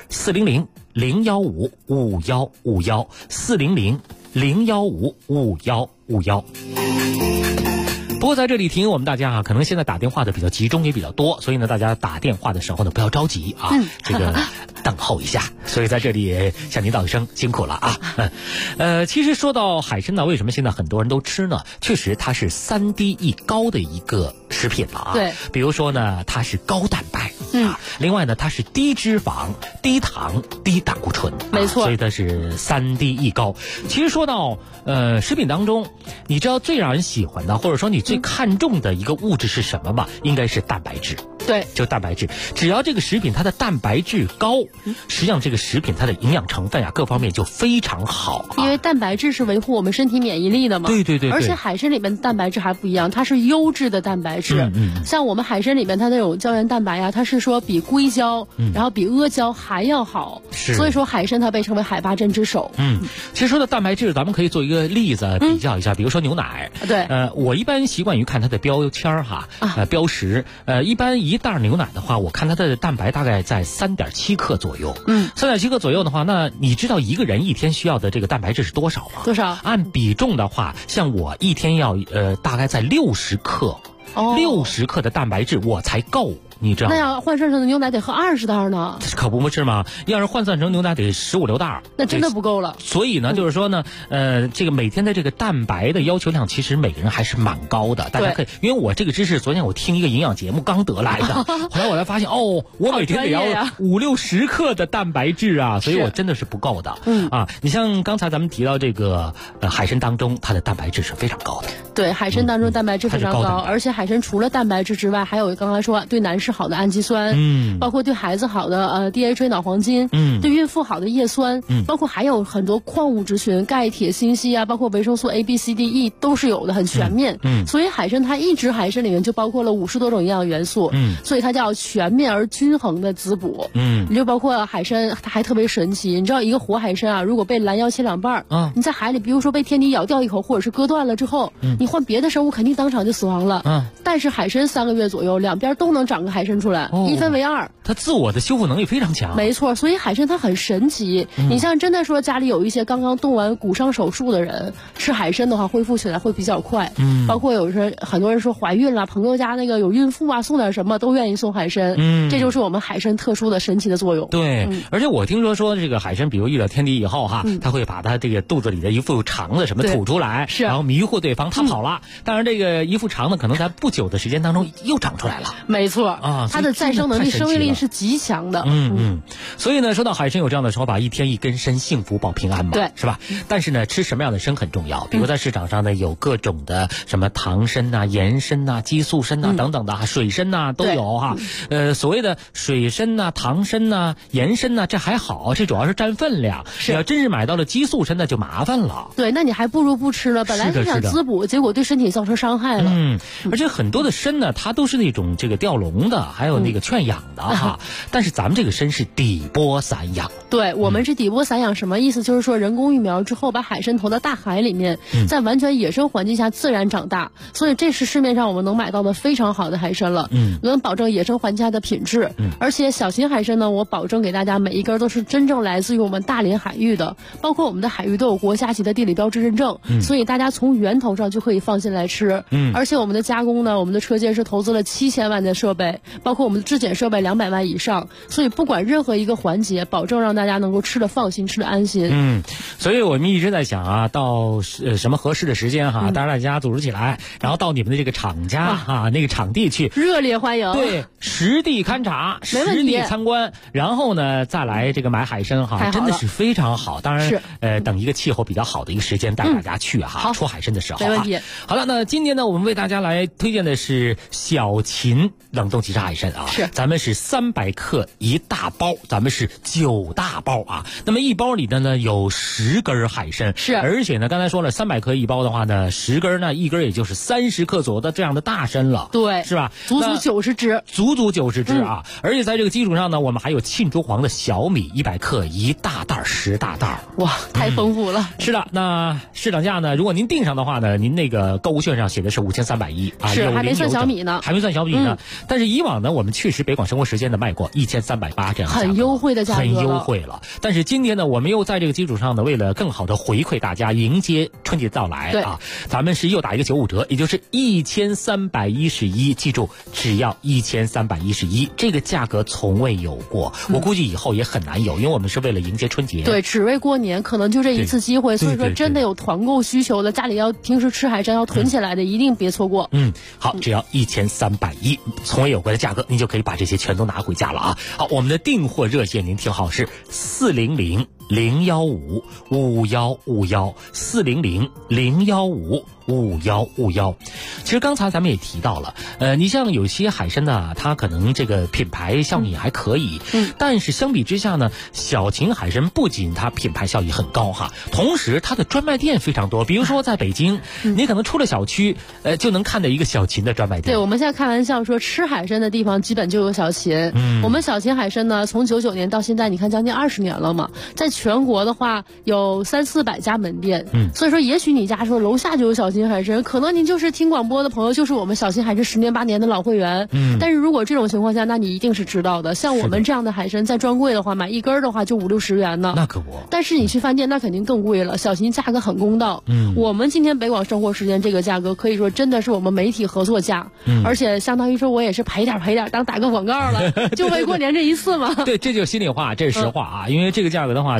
400-015-5151，400-015-5151。不过在这里提醒我们大家啊，可能现在打电话的比较集中也比较多，所以呢大家打电话的时候呢不要着急啊，这个等候一下。所以在这里也向您道一声辛苦了啊。其实说到海参呢，为什么现在很多人都吃呢？确实它是3低一高的一个食品了啊。 对。 比如说呢它是高蛋白，另外呢它是低脂肪、低糖、低胆固醇。 没错。 所以它是3低一高。其实说到食品当中，你知道最让人喜欢的，或者说你最看重的一个物质是什么吗？应该是蛋白质。 对， 就蛋白质。只要这个食品它的蛋白质高，实际上这个食品它的营养成分啊各方面就非常好。 因为蛋白质是维护我们身体免疫力的嘛。 对。 而且海参里面的蛋白质还不一样，它是优质的蛋白质。像我们海参里面它那种胶原蛋白啊，它是说比硅胶，然后比阿胶还要好。所以说海参它被称为海八珍之首。 其实说到蛋白质，咱们可以做一个例子比较一下，比如说牛奶。 对。 我一般习惯于看它的标签标识。一般一袋牛奶的话，我看它的蛋白大概在3.7克左右。3.7克左右的话，那你知道一个人一天需要的这个蛋白质是多少吗？ 多少？ 按比重的话，像我一天要大概在60克，60克的蛋白质我才够。你知道？ 那要换算成的牛奶得喝20袋呢？ 可不是吗？要是换算成牛奶得15、16袋， 那真的不够了。 所以呢，就是说呢，这个每天的这个蛋白的要求量，其实每个人还是蛮高的。大家可以，因为我这个知识，昨天我听一个营养节目刚得来的，后来我才发现，我每天得要5、60克的蛋白质啊，所以我真的是不够的。你像刚才咱们提到这个海参当中，它的蛋白质是非常高的。 对，海参当中蛋白质非常高，而且海参除了蛋白质之外，还有刚才说对男士好的氨基酸，包括对孩子好的DHA 脑黄金，对孕妇好的叶酸，包括还有很多矿物质群，钙、铁、锌、硒啊，包括维生素 A、B、C、D、E 都是有的，很全面。所以海参它一只海参里面就包括了50多种营养元素，所以它叫全面而均衡的滋补。你就包括海参，它还特别神奇，你知道一个活海参啊，如果被拦腰切2半，你在海里，比如说被天敌咬掉一口，或者是割断了之后，你换别的生物肯定当场就死亡了。但是海参3个月左右，两边都能长个海参出来，一分为2。 它自我的修复能力非常强。 没错，所以海参它很神奇。你像真的说家里有一些刚刚动完骨伤手术的人，吃海参的话恢复起来会比较快。包括很多人说怀孕了，朋友家那个有孕妇啊，送点什么都愿意送海参。这就是我们海参特殊的神奇的作用。 对，而且我听说这个海参，比如遇到天敌以后哈，它会把它这个肚子里的一副肠子什么吐出来，然后迷惑对方，它跑了。当然，这个一副肠子可能在不久的时间当中又长出来了。 没错啊，它的再生能力、生命力是极强的。 所以呢，说到海参有这样的说法，一天一根参，幸福保平安嘛， 对， 是吧？但是呢，吃什么样的参很重要。比如在市场上呢，有各种的什么糖参呐、盐参呐、激素参呐等等的，水参呐都有哈。所谓的水参呐、糖参呐、盐参呐，这还好，这主要是占分量。要真是买到了激素参，那就麻烦了。 对，那你还不如不吃了。本来是想滋补，结果对身体造成伤害了。 而且很多的参呢，它都是那种这个吊龙的，还有那个劝养的哈。但是咱们这个参是底波散养。 对，我们是底波散养，什么意思？就是说人工育苗之后，把海参投到大海里面，在完全野生环境下自然长大。所以这是市面上我们能买到的非常好的海参了。能保证野生环境下的品质。而且小型海参呢，我保证给大家每一根都是真正来自于我们大连海域的，包括我们的海域都有国家级的地理标志认证，所以大家从源头上就可以放心来吃。而且我们的加工呢，我们的车间是投资了7000万的设备，包括我们的质检设备200万以上，所以不管任何一个环节，保证让大家能够吃得放心，吃得安心。 所以我们一直在想啊，到什么合适的时间哈，当然大家组织起来，然后到你们的这个厂家啊，那个场地去热烈欢迎。 对，实地勘察，实地参观，然后呢再来这个买海参哈，真的是非常好。当然等一个气候比较好的一个时间带大家去哈，出海参的时候没问题。 好了，那今天呢我们为大家来推荐的是小秦冷冻即食海参啊，咱们是300克1大包，咱们是9大包啊。那么一包里呢有10根海参，而且呢刚才说了300克1包的话呢，10根呢一根也就是30克左右的这样的大参了， 对， 是吧？ 足足90只， 足足90只啊！而且在这个基础上呢，我们还有沁珠黄的小米100克1大袋10大袋， 哇，太丰富了。 是的，那市场价呢，如果您订上的话呢，您那个购物券上写的是5310啊， 是还没算小米呢， 还没算小米呢。但是以往呢，我们确实北广生活时间的卖过1380这样的很优惠的价格， 很优惠了。但是今天呢，我们又在这个基础上呢，为了更好的回馈大家，迎接春节到来啊，咱们是又打一个95折，也就是1311，记住，只要1311，这个价格从未有过，我估计以后也很难有，因为我们是为了迎接春节， 对，只为过年，可能就这一次机会，所以说真的有团购需求的，家里要平时吃海参要囤起来的，一定别错过。 好，只要1310，从未有过的价格，您就可以把这些全都拿回家了啊。好，我们的订货热线您听好，是400-015-5151，400-015-5151。其实刚才咱们也提到了，你像有些海参呢，它可能这个品牌效益还可以，但是相比之下呢，小秦海参不仅它品牌效益很高哈，同时它的专卖店非常多。比如说在北京，你可能出了小区，就能看到一个小秦的专卖店。 对，我们现在开玩笑说，吃海参的地方基本就有小秦。我们小秦海参呢，从99年到现在，你看将近20年了嘛，在全国的话有300-400家门店。所以说，也许你家说楼下就有小秦海参，可能您就是听广播的朋友，就是我们小秦海参10年8年的老会员。但是如果这种情况下，那你一定是知道的。像我们这样的海参，在专柜的话，买一根的话就50-60元呢。 那可不。 但是你去饭店，那肯定更贵了。小秦价格很公道。我们今天北广生活时间这个价格，可以说真的是我们媒体合作价。而且相当于说我也是赔点当打个广告了，就为过年这一次嘛。 对，这就是心里话，这是实话啊。因为这个价格的话，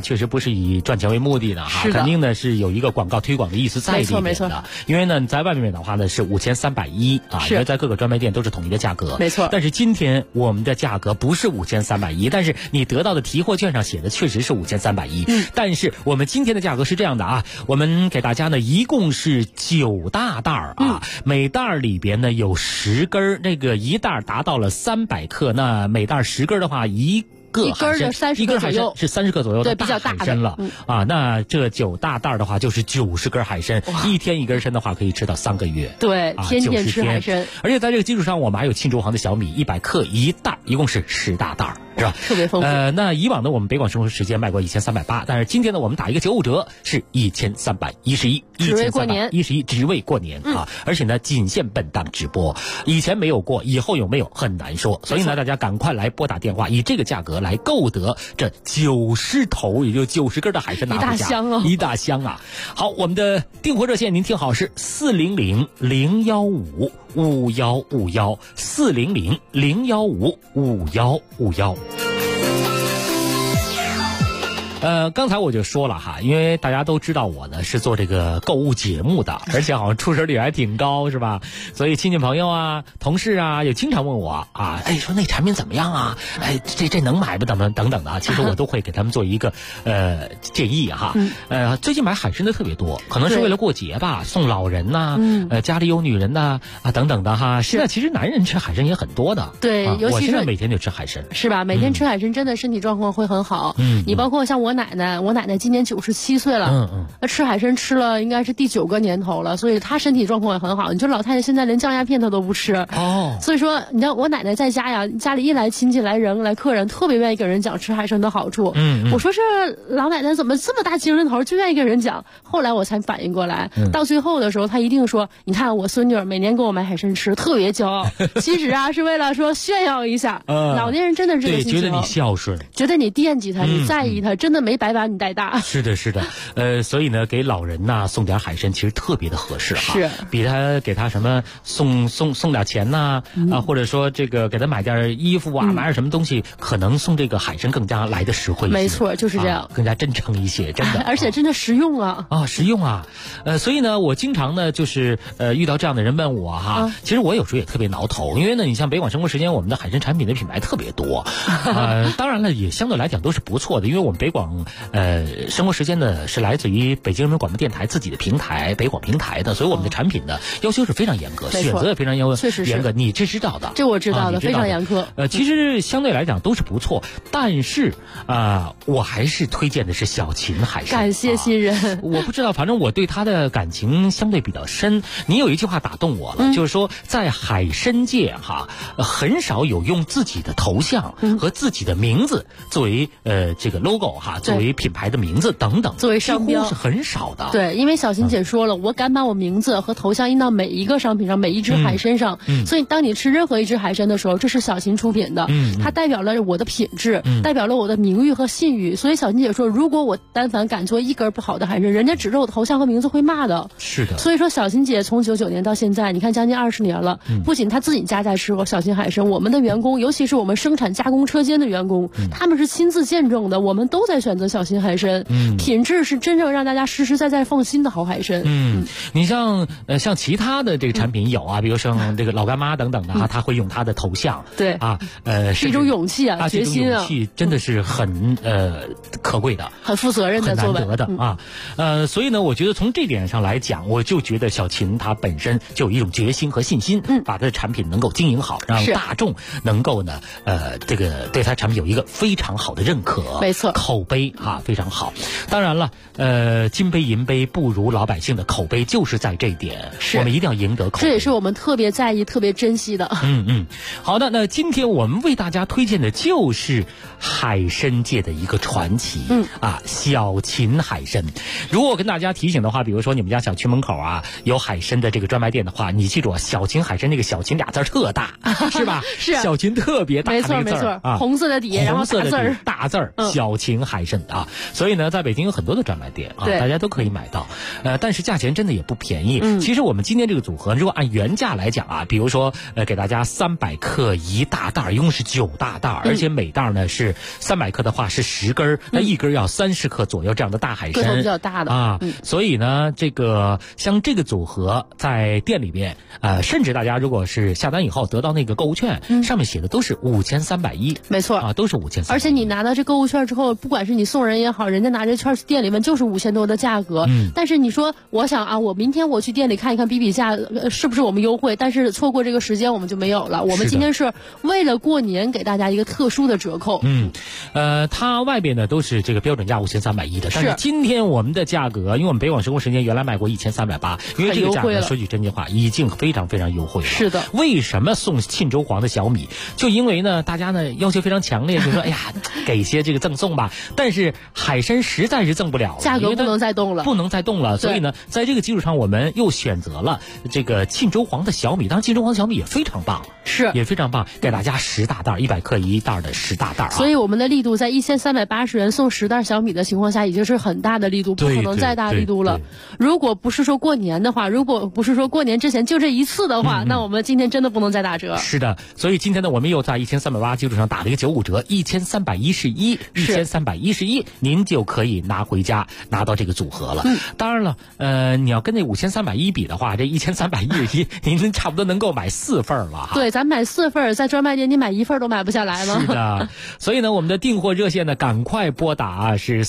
确实不是以赚钱为目的的哈，肯定呢是有一个广告推广的意思在里面的。没错，因为呢，在外面的话呢是5310啊，因为在各个专卖店都是统一的价格。 没错。 但是今天我们的价格不是5310，但是你得到的提货券上写的确实是5310。但是我们今天的价格是这样的啊，我们给大家呢一共是9大袋啊，每袋里边呢有10根，那个一袋达到了300克，那每袋10根的话，一根就30个左右，是30个左右的大海参了啊。那这9大袋的话就是90根海参，一天1根参的话可以吃到3个月。 对，天天吃海参。 而且在这个基础上，我们还有庆州行的小米100克一袋，一共是10大袋，是吧？ 特别丰富。 那以往呢，我们北广生活时间卖过1380，但是今天呢，我们打一个95折，是1311， 只为过年 ，1311只为过年啊！而且呢，仅限本档直播，以前没有过，以后有没有很难说。所以呢，大家赶快来拨打电话，以这个价格来购得这90头，也就90根的海参拿回家，一大箱啊！好，我们的订货热线您听好，是400-015-5151，400-015-5151。刚才我就说了哈，因为大家都知道我呢是做这个购物节目的，而且好像出手率还挺高，是吧？所以亲戚朋友啊、同事啊，也经常问我啊，说那产品怎么样啊？这能买不？等等的啊，其实我都会给他们做一个建议哈。最近买海参的特别多，可能是为了过节吧，送老人呐，家里有女人呐啊等等的哈。现在其实男人吃海参也很多的， 对，尤其是我现在每天就吃海参， 是吧？每天吃海参真的身体状况会很好。你包括像我奶奶今年97岁了，那吃海参吃了应该是第9个年头了，所以她身体状况也很好。你说老太太现在连降压片她都不吃所以说你知道我奶奶在家呀，家里一来亲戚来客人，特别愿意给人讲吃海参的好处。我说这老奶奶怎么这么大精神头，就愿意给人讲。后来我才反应过来，到最后的时候她一定说，你看我孙女每年给我买海参吃，特别骄傲。其实啊是为了说炫耀一下，老年人真的是对，觉得你孝顺， 觉得你惦记他，你在意他，真的没白把你带大。 是的，所以呢，给老人呐送点海参，其实特别的合适哈。 是， 比他给他什么送点钱呐或者说这个给他买点衣服啊，买点什么东西，可能送这个海参更加来的实惠一些。 没错，就是这样， 更加真诚一些，真的。 而且真的实用啊！ 实用啊！所以呢，我经常呢就是遇到这样的人问我哈，其实我有时候也特别挠头，因为呢，你像北广生活时间，我们的海参产品的品牌特别多，当然了，也相对来讲都是不错的，因为我们北广生活时间呢是来自于北京人民广播电台自己的平台北广平台的，所以我们的产品呢要求是非常严格，选择也非常严格，你这知道的， 这我知道的，非常严苛。 其实相对来讲都是不错，但是我还是推荐的是小秦海参。 感谢新人， 我不知道，反正我对他的感情相对比较深。你有一句话打动我了，就是说在海参界哈，很少有用自己的头像和自己的名字作为这个 logo 哈，作为品牌的名字等等， 作为商标是很少的。 对，因为小琴姐说了，我敢把我名字和头像印到每一个商品上，每一只海参上。所以当你吃任何一只海参的时候，这是小琴出品的，它代表了我的品质，代表了我的名誉和信誉。所以小琴姐说，如果我但凡敢做一根不好的海参，人家指着我的头像和名字会骂的。 是的。 所以说小琴姐从99年到现在，你看将近20年了，不仅她自己家在吃过小琴海参，我们的员工，尤其是我们生产加工车间的员工，他们是亲自见证的，我们都在选择小琴海参，品质是真正让大家实实在在放心的好海参。 你像其他的这个产品有啊，比如像这个老干妈等等的哈，他会用他的头像， 对啊， 是一种勇气啊，决心啊， 这种勇气真的是很可贵的， 很负责任的， 很难得的啊。所以呢，我觉得从这点上来讲，我就觉得小秦它本身就有一种决心和信心，把它的产品能够经营好，让大众能够呢这个对它产品有一个非常好的认可， 没错， 口碑非常好。当然了，金杯银杯不如老百姓的口碑，就是在这一点，我们一定要赢得口碑， 这也是我们特别在意、特别珍惜的。 好的，那今天我们为大家推荐的就是海参界的一个传奇，小秦海参。如果我跟大家提醒的话，比如说你们家小区门口有海参的这个专卖店的话，你记住小秦海参那个小秦俩字特大，是吧？ 是小秦特别大， 没错没错，红色的底，然后大字儿， 小秦海海参啊。所以呢，在北京有很多的专卖店啊，大家都可以买到。但是价钱真的也不便宜。其实我们今天这个组合，如果按原价来讲啊，比如说给大家300克1大袋，一共是9大袋，而且每袋呢是300克的话是10根，那一根要30克左右这样的大海参， 个头比较大的啊。所以呢，这个像这个组合在店里边，甚至大家如果是下单以后得到那个购物券，上面写的都是5310， 没错啊，都是5310。 而且你拿到这购物券之后，不管是你送人也好，人家拿这券去店里问就是5000多的价格。但是你说我想啊，我明天我去店里看一看比价，是不是我们优惠？但是错过这个时间我们就没有了。我们今天是为了过年给大家一个特殊的折扣。 它外边呢都是这个标准价5310的，但是今天我们的价格，因为我们北广生活时间原来卖过1380，因为这个价格说句真心话，已经非常非常优惠了。 是的。 为什么送沁州黄的小米？就因为呢，大家呢要求非常强烈，就说哎呀，给一些这个赠送吧。但是海参实在是赠不了了， 价格不能再动了， 不能再动了。所以呢，在这个基础上，我们又选择了这个沁州黄的小米。当然，沁州黄小米也非常棒，也非常棒，给大家10大袋，100克1袋的10大袋啊。 所以我们的力度在1380元送10袋小米的情况下，已经是很大的力度，不可能再大力度了。如果不是说过年的话，如果不是说过年之前就这一次的话，那我们今天真的不能再打折。 是的，所以今天呢，我们又在1380基础上打了一个95折，1311，您就可以拿回家，拿到这个组合了。当然了，你要跟那5310比的话，这1311您差不多能够买4份了哈。 对，咱买4份，在专卖店你买1份都买不下来了。 是的，所以呢，我们的订货热线呢，赶快拨打是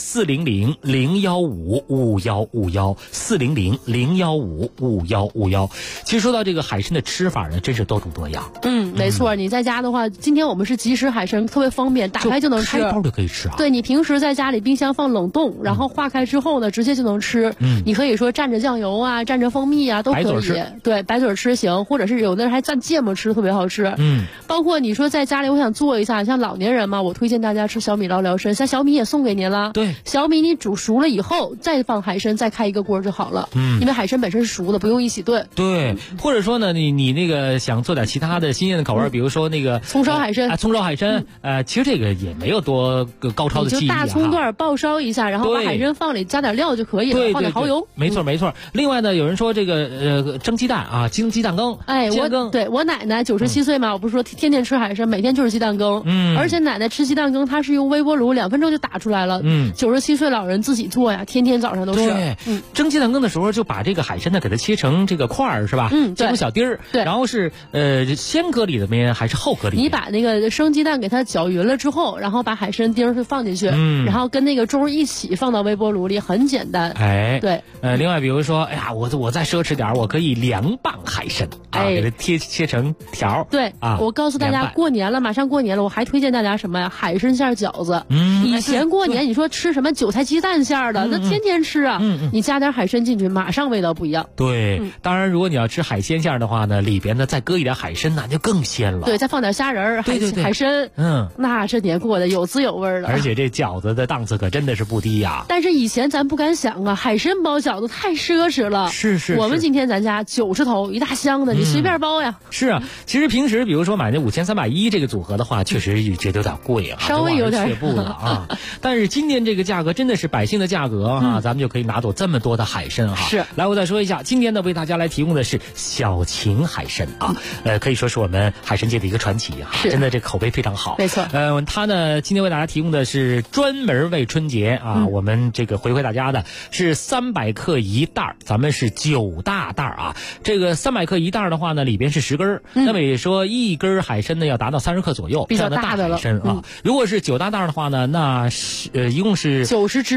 400-015-5151，400-015-5151。其实说到这个海参的吃法呢，真是多种多样。 没错，你在家的话，今天我们是即食海参，特别方便，打开就能吃， 开包就可以吃啊。 对，你平时在家里冰箱放冷冻，然后化开之后呢，直接就能吃。你可以说蘸着酱油啊，蘸着蜂蜜啊，都可以。对，白嘴吃行，或者是有的人还蘸芥末吃，特别好吃。包括你说在家里，我想做一下，像老年人嘛，我推荐大家吃小米捞辽参，像小米也送给您了。 对， 小米你煮熟了以后，再放海参，再开一个锅就好了。因为海参本身是熟的，不用一起炖。 对，或者说呢，你那个想做点其他的新鲜的口味，比如说那个葱烧海参， 葱烧海参，其实这个也没有多高超的技艺啊。 就大葱段爆烧一下，然后把海参放里，加点料就可以了，放点蚝油。 没错。另外呢，有人说这个蒸鸡蛋啊，蒸鸡蛋羹。 我奶奶97岁嘛，我不是说天天吃海参，每天就是鸡蛋羹。而且奶奶吃鸡蛋羹，她是用微波炉2分钟就打出来了。97岁老人自己做呀，天天早上都是。 对，蒸鸡蛋羹的时候就把这个海参呢给它切成这个块儿，是吧？切成小丁儿。 对。 然后是先搁里面还是后搁里面？ 你把那个生鸡蛋给它搅匀了之后，然后把海参丁儿放进去，然后跟那个盅一起放到微波炉里，很简单。对。 另外比如说，哎呀，我再奢侈点，我可以2磅海参给它切成条。 对啊，我告诉大家，过年了，马上过年了，我还推荐大家什么呀？海参馅饺子。以前过年你说吃什么韭菜鸡蛋馅的，那天天吃啊。你加点海参进去，马上味道不一样。 对，当然如果你要吃海鲜馅的话呢，里边呢再搁一点海参，那就更鲜了。 对，再放点虾仁、海参，那这年过得有滋有味了。 而且这饺子的档次可真的是不低呀。 但是以前咱不敢想啊，海参包饺子太奢侈了。 是。 我们今天咱家90头一大箱的，你随便包呀。 是啊，其实平时比如说买那5310这个组合的话，确实也觉得有点贵啊， 稍微有点却步了啊。但是今天这个价格真的是百姓的价格啊，咱们就可以拿走这么多的海参哈。 是。 来，我再说一下，今天呢为大家来提供的是小秦海参啊，可以说是我们海参界的一个传奇啊，真的这口碑非常好。 没错。 他呢今天为大家提供的是专门为春节啊，我们这个回馈大家的是300克1袋，咱们是9大袋啊。这个300克1袋的话呢，里边是10根，那么也说一根海参呢要达到30克左右， 比较大的了。 海参啊，如果是9大袋的话呢，那是一共是 90只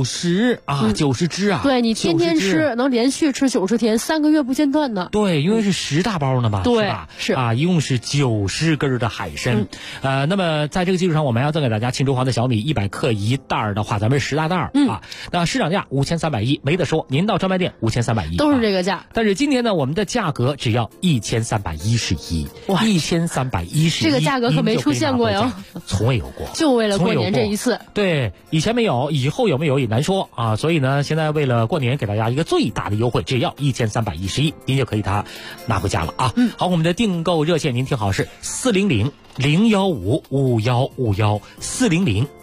，90只啊。 对，你天天吃，能连续吃90天，3个月不间断呢。 对，因为是10大包呢嘛， 对， 是吧？ 是啊，一共是90根的海参。那么在这个基础上，我们还要赠给大家沁州黄的小米100克1袋的话，咱们是10大袋啊。那市场价5310，没得说，您到专卖店5310 都是这个价。 但是今天呢，我们的价格只要1311，哇，1311， 这个价格可没出现过哟， 从未有过， 就为了过年这一次。 对，以前没有，以后有没有也难说啊。所以呢，现在为了过年给大家一个最大的优惠，只要1311，您就可以拿回家了啊。好，我们的订购热线您听好是400-015-5151，400-015-5151。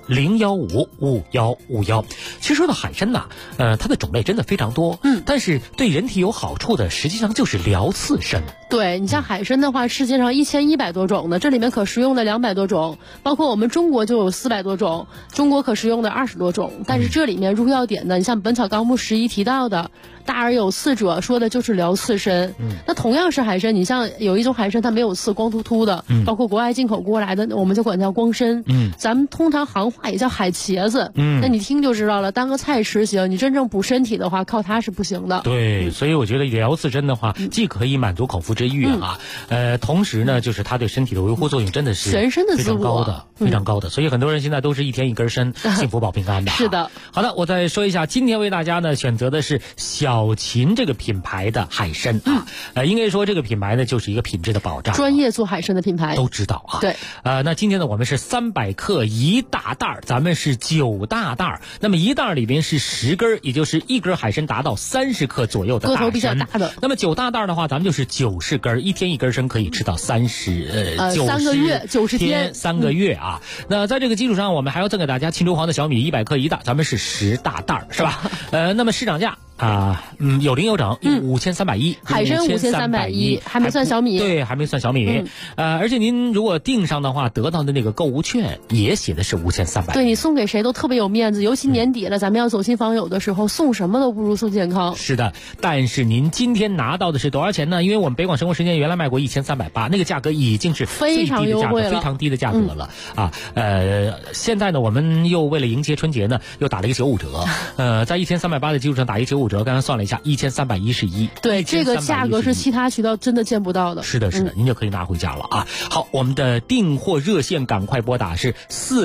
0155151。其实说到海参呐，它的种类真的非常多，但是对人体有好处的，实际上就是疗刺参。 对，你像海参的话，世界上1100多种呢，这里面可食用的200多种，包括我们中国就有400多种，中国可食用的20多种。但是这里面入药典的，你像《本草纲目11》提到的大而有刺者，说的就是疗刺参。那同样是海参，你像有一种海参它没有刺，光秃秃的，包括国外进口过来的，我们就管它叫光参。咱们通常行话也叫海茄子。那你听就知道了，当个菜吃行，你真正补身体的话，靠它是不行的。 对，所以我觉得疗刺参的话，既可以满足口腹之欲啊，同时呢，就是它对身体的维护作用真的是全身的非常高的，非常高的。所以很多人现在都是一天一根参，幸福保平安的。 是的。 好的，我再说一下，今天为大家呢选择的是小秦这个品牌的海参啊，应该说这个品牌呢就是一个品质的保障， 专业做海参的品牌都知道啊。 对， 那今天呢我们是300克1大袋，咱们是9大袋，那么1袋里边是10根，也就是1根海参达到30克左右的大参， 个头比较大的。 那么9大袋的话，咱们就是90根，一天1根参可以吃到 3个月90天 3个月啊。那在这个基础上，我们还要赠给大家庆州黄的小米100克1袋，咱们是10大袋，是吧？那么市场价有零有整，5310， 海参5310，还没算小米。 对，还没算小米。而且您如果订上的话，得到的那个购物券也写的是5310。 对，你送给谁都特别有面子，尤其年底了，咱们要走亲访友的时候，送什么都不如送健康。 是的，但是您今天拿到的是多少钱呢？因为我们北广生活时间原来卖过1380，那个价格已经是非常优惠了， 非常低的价格了啊。现在呢，我们又为了迎接春节呢，又打了一个95折。在1380的基础上打一95折，刚刚算了一下，1311。 对，这个价格是其他渠道真的见不到的。 是的，是的，您就可以拿回家了啊。好，我们的订货热线赶快拨打是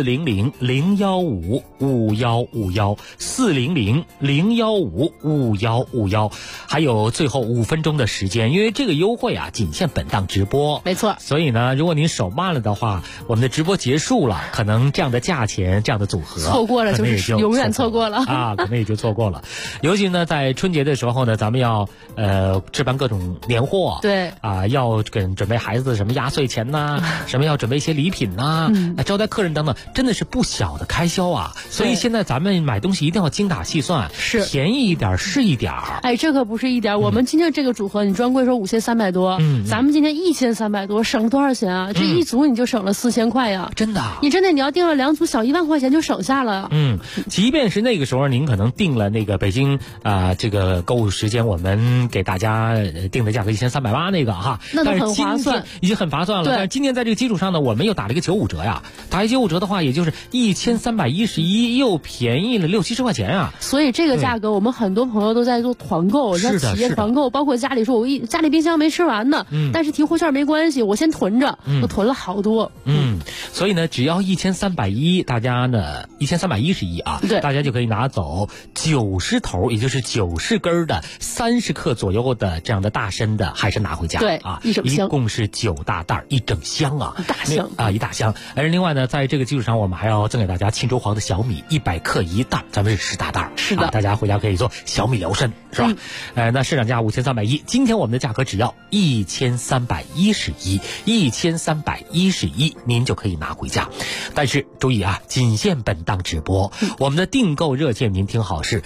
400-015-5151，400-015-5151，还有最后5分钟的时间，因为这个优惠啊仅限本档直播。 没错。 所以呢，如果您手慢了的话，我们的直播结束了，可能这样的价钱、这样的组合错过了，就是永远错过了啊，可能也就错过了。尤其呢，在春节的时候呢，咱们要置办各种年货， 对啊，要准备孩子什么压岁钱呐，什么要准备一些礼品呐，招待客人等等，真的是不小的开销啊。所以现在咱们买东西一定要精打细算， 是便宜一点是一点。 哎，这可不是一点。我们今天这个组合，你专柜说5300多，咱们今天1300多，省多少钱啊？这一组你就省了4000块呀！ 真的， 你要订了2组，小1万块钱就省下了。 即便是那个时候您可能订了那个北京这个购物时间，我们给大家定的价格1380那个哈， 那都很划算， 已经很划算了。但是今天在这个基础上呢，我们又打了一个95折呀，打一95折的话，也就是1311，又便宜了60-70块钱啊。 所以这个价格，我们很多朋友都在做团购，像企业团购，包括家里说我家里冰箱没吃完呢，但是提货券没关系，我先囤着，我囤了好多。 所以呢，只要1311，大家呢1311啊， 对， 大家就可以拿走90头，也就是90根的30克左右的这样的大参的海参拿回家。 对啊， 一整箱， 一共是9大袋，一整箱啊， 大箱啊，一大箱。而另外呢，在这个基础上，我们还要赠给大家庆州黄的小米100克1袋，咱们是10大袋。 是的， 大家回家可以做小米疗参，是吧？那市场价5311，今天我们的价格只要1311，您就可以拿回家。但是注意啊，仅限本档直播。我们的订购热线您听好，是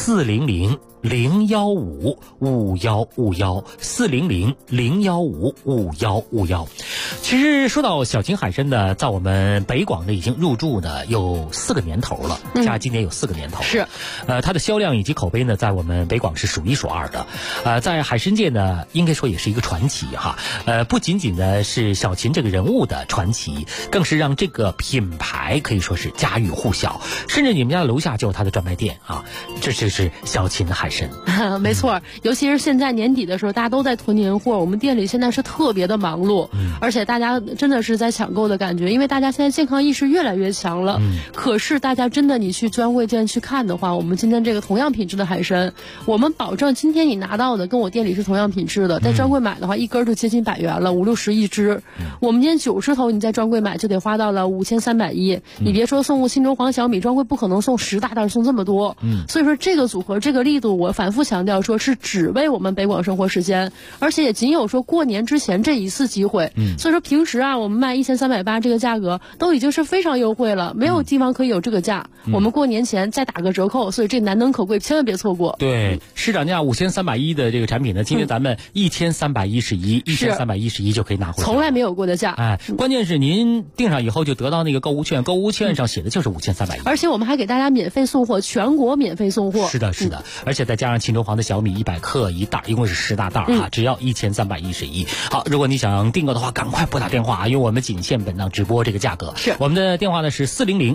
400-015-5151，400-015-5151。其实说到小秦海参呢，在我们北广呢已经入驻呢有4个年头了，今年有4个年头。 是， 它的销量以及口碑呢，在我们北广是数1数2的。在海参界呢，应该说也是一个传奇哈。不仅仅呢是小秦这个人物的传奇，更是让这个品牌可以说是家喻户晓，甚至你们家楼下就有它的专卖店啊。这就是小秦的海参。 没错，尤其是现在年底的时候，大家都在囤年货，我们店里现在是特别的忙碌，而且大家真的是在抢购的感觉，因为大家现在健康意识越来越强了。可是大家真的你去专柜店去看的话，我们今天这个同样品质的海参，我们保证今天你拿到的跟我店里是同样品质的，在专柜买的话一根就接近100元了，50-60一只。我们今天90头你在专柜买就得花到了5310，你别说送庆州黄小米，专柜不可能送10大袋送这么多。所以说这个组合这个力度， 我反复强调说是只为我们北广生活时间，而且也仅有说过年之前这一次机会。所以说平时啊，我们卖1380这个价格都已经是非常优惠了，没有地方可以有这个价。我们过年前再打个折扣，所以这难能可贵，千万别错过。 对，市场价5310的这个产品呢，今天咱们1311就可以拿回来， 从来没有过的价。 哎，关键是您订上以后就得到那个购物券，购物券上写的就是5310， 而且我们还给大家免费送货，全国免费送货。 是的，是的，而且再加上秦州黄的小米100克一袋，一共是10大袋啊，只要1311。好，如果你想订购的话，赶快拨打电话啊，因为我们仅限本档直播这个价格。 是， 我们的电话呢是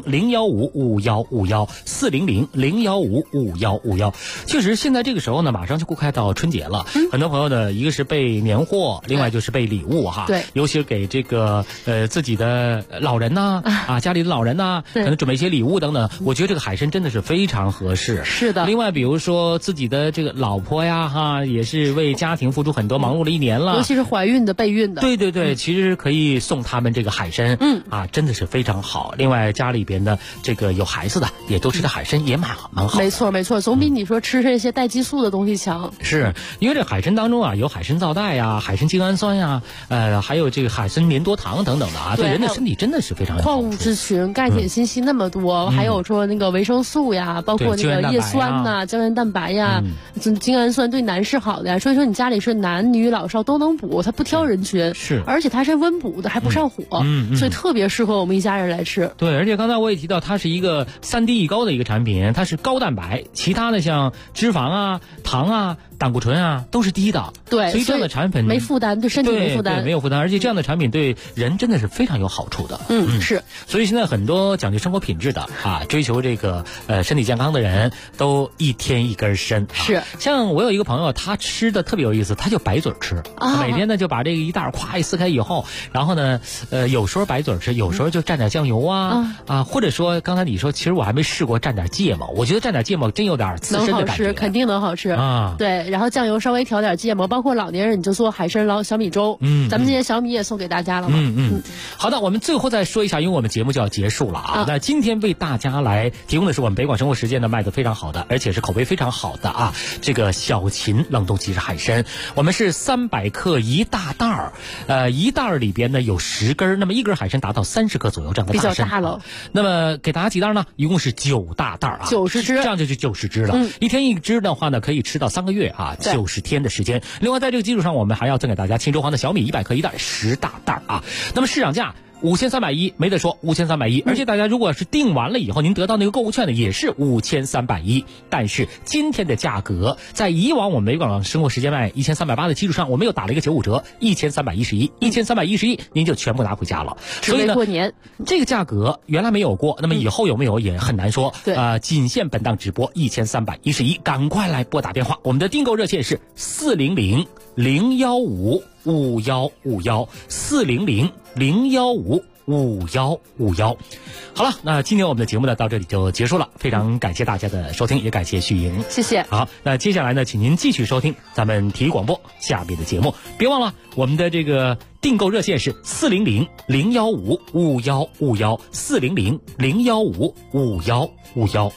400-015-5151，400-015-5151。确实，现在这个时候呢，马上就快到春节了，很多朋友呢，一个是备年货，另外就是备礼物哈。 对， 尤其是给这个自己的老人呐，家里的老人呐，可能准备一些礼物等等。我觉得这个海参真的是非常合适。 是的。 另外，比如说自己的这个老婆呀，哈，也是为家庭付出很多，忙碌了一年了， 尤其是怀孕的、备孕的。 对对对，其实可以送他们这个海参，真的是非常好。另外，家里边的这个有孩子的，也都吃的海参也蛮好。 没错没错，总比你说吃这些带激素的东西强。 是因为这海参当中啊，有海参皂苷呀、海参精氨酸呀，还有这个海参粘多糖等等的啊，对人的身体真的是非常有好处。 矿物质群、钙铁信息那么多，还有说那个维生素呀，包括那个叶酸呐、胶原蛋白呀、精氨酸，对男士好的呀。所以说你家里是男女老少都能补，它不挑人群， 是， 而且它是温补的，还不上火，所以特别适合我们一家人来吃。 对，而且刚才我也提到，它是一个3低1高的一个产品，它是高蛋白，其他的像脂肪啊、糖啊、胆固醇啊都是低的。 对， 所以这样的产品没负担，对身体没负担， 没有负担，而且这样的产品对人真的是非常有好处的。 是。 所以现在很多讲究生活品质的啊，追求这个身体健康的人都一天一根参。 是。 像我有一个朋友，他吃的特别有意思，他就白嘴吃，每天呢就把这个一袋咵一撕开以后，然后呢有时候白嘴吃，有时候就蘸点酱油或者说刚才你说，其实我还没试过蘸点芥末，我觉得蘸点芥末真有点刺身的感觉， 肯定能好吃啊。对，然后酱油稍微调点芥末，包括老年人你就做海参捞小米粥。咱们今天小米也送给大家了嘛。 好的，我们最后再说一下，因为我们节目就要结束了啊。那今天为大家来提供的是我们北广生活时间呢卖的非常好的，而且是口碑非常好的啊，这个小秦冷冻即食海参，我们是300克一大袋一袋里边呢有10根，那么一根海参达到30克左右这样的大参， 比较大了。 那么给大家几袋呢？一共是9大袋啊 ，90只， 这样就是90只了。一天一只的话呢，可以吃到3个月啊，90天的时间。另外在这个基础上，我们还要赠给大家秦州黄的小米100克一袋10大袋啊。那么市场价5310没得说，5310，而且大家如果是订完了以后，您得到那个购物券呢，也是5310。但是今天的价格，在以往我们北广生活时间卖1380的基础上，我们又打了一个95折，1311，1311，您就全部拿回家了。 所以呢，过年这个价格原来没有过，那么以后有没有也很难说。 对， 仅限本档直播1311，赶快来拨打电话，我们的订购热线是400-015-5151，400-015-5151。好了，那今天我们的节目呢到这里就结束了，非常感谢大家的收听，也感谢旭莹， 谢谢。 好，那接下来呢，请您继续收听咱们体育广播下面的节目，别忘了我们的这个订购热线是400-015-5151，400-015-5151。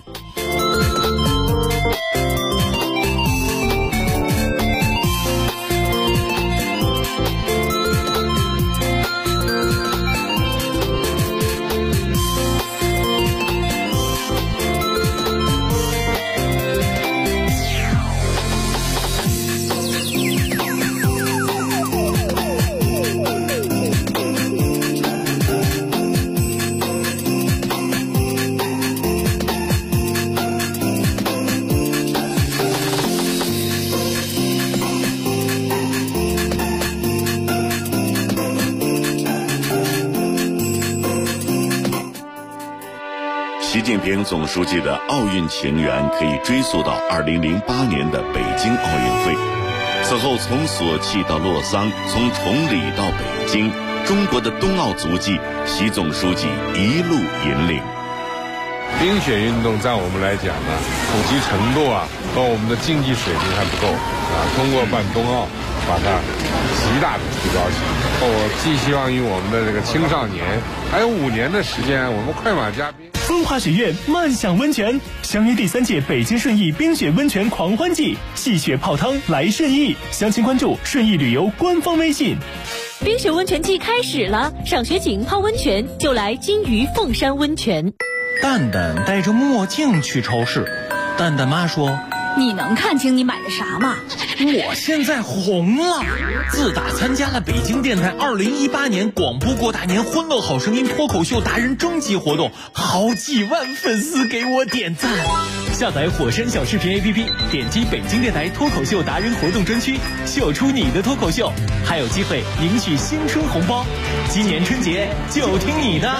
习近平总书记的奥运情缘可以追溯到2008年的北京奥运会。此后从索契到洛桑，从崇礼到北京，中国的冬奥足迹，习总书记一路引领。 冰雪运动在我们来讲呢，普及程度和我们的竞技水平还不够通过办冬奥， 把它极大的提高起来。我寄希望于我们的这个青少年，还有5年的时间，我们快马加鞭。 风华雪苑慢享温泉，相约第3届北京顺义冰雪温泉狂欢季，戏雪泡汤来顺义，详情关注顺义旅游官方微信。 冰雪温泉季开始了，赏雪景泡温泉就来金鱼凤山温泉。 蛋蛋戴着墨镜去超市，蛋蛋妈说：“ 你能看清你买的啥吗？ 我现在红了！自打参加了北京电台2018年广播过大年欢乐好声音脱口秀达人征集活动，好几万粉丝给我点赞。 下载火山小视频 APP， 点击北京电台脱口秀达人活动专区，秀出你的脱口秀，还有机会赢取新春红包。今年春节就听你的。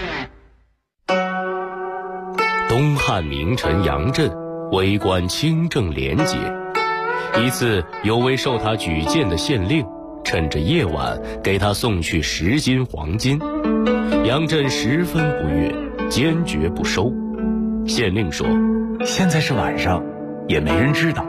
东汉名臣杨震为官清正廉洁，一次有位受他举荐的县令趁着夜晚给他送去10斤黄金，杨震十分不悦，坚决不收。县令说：“ 现在是晚上，也没人知道，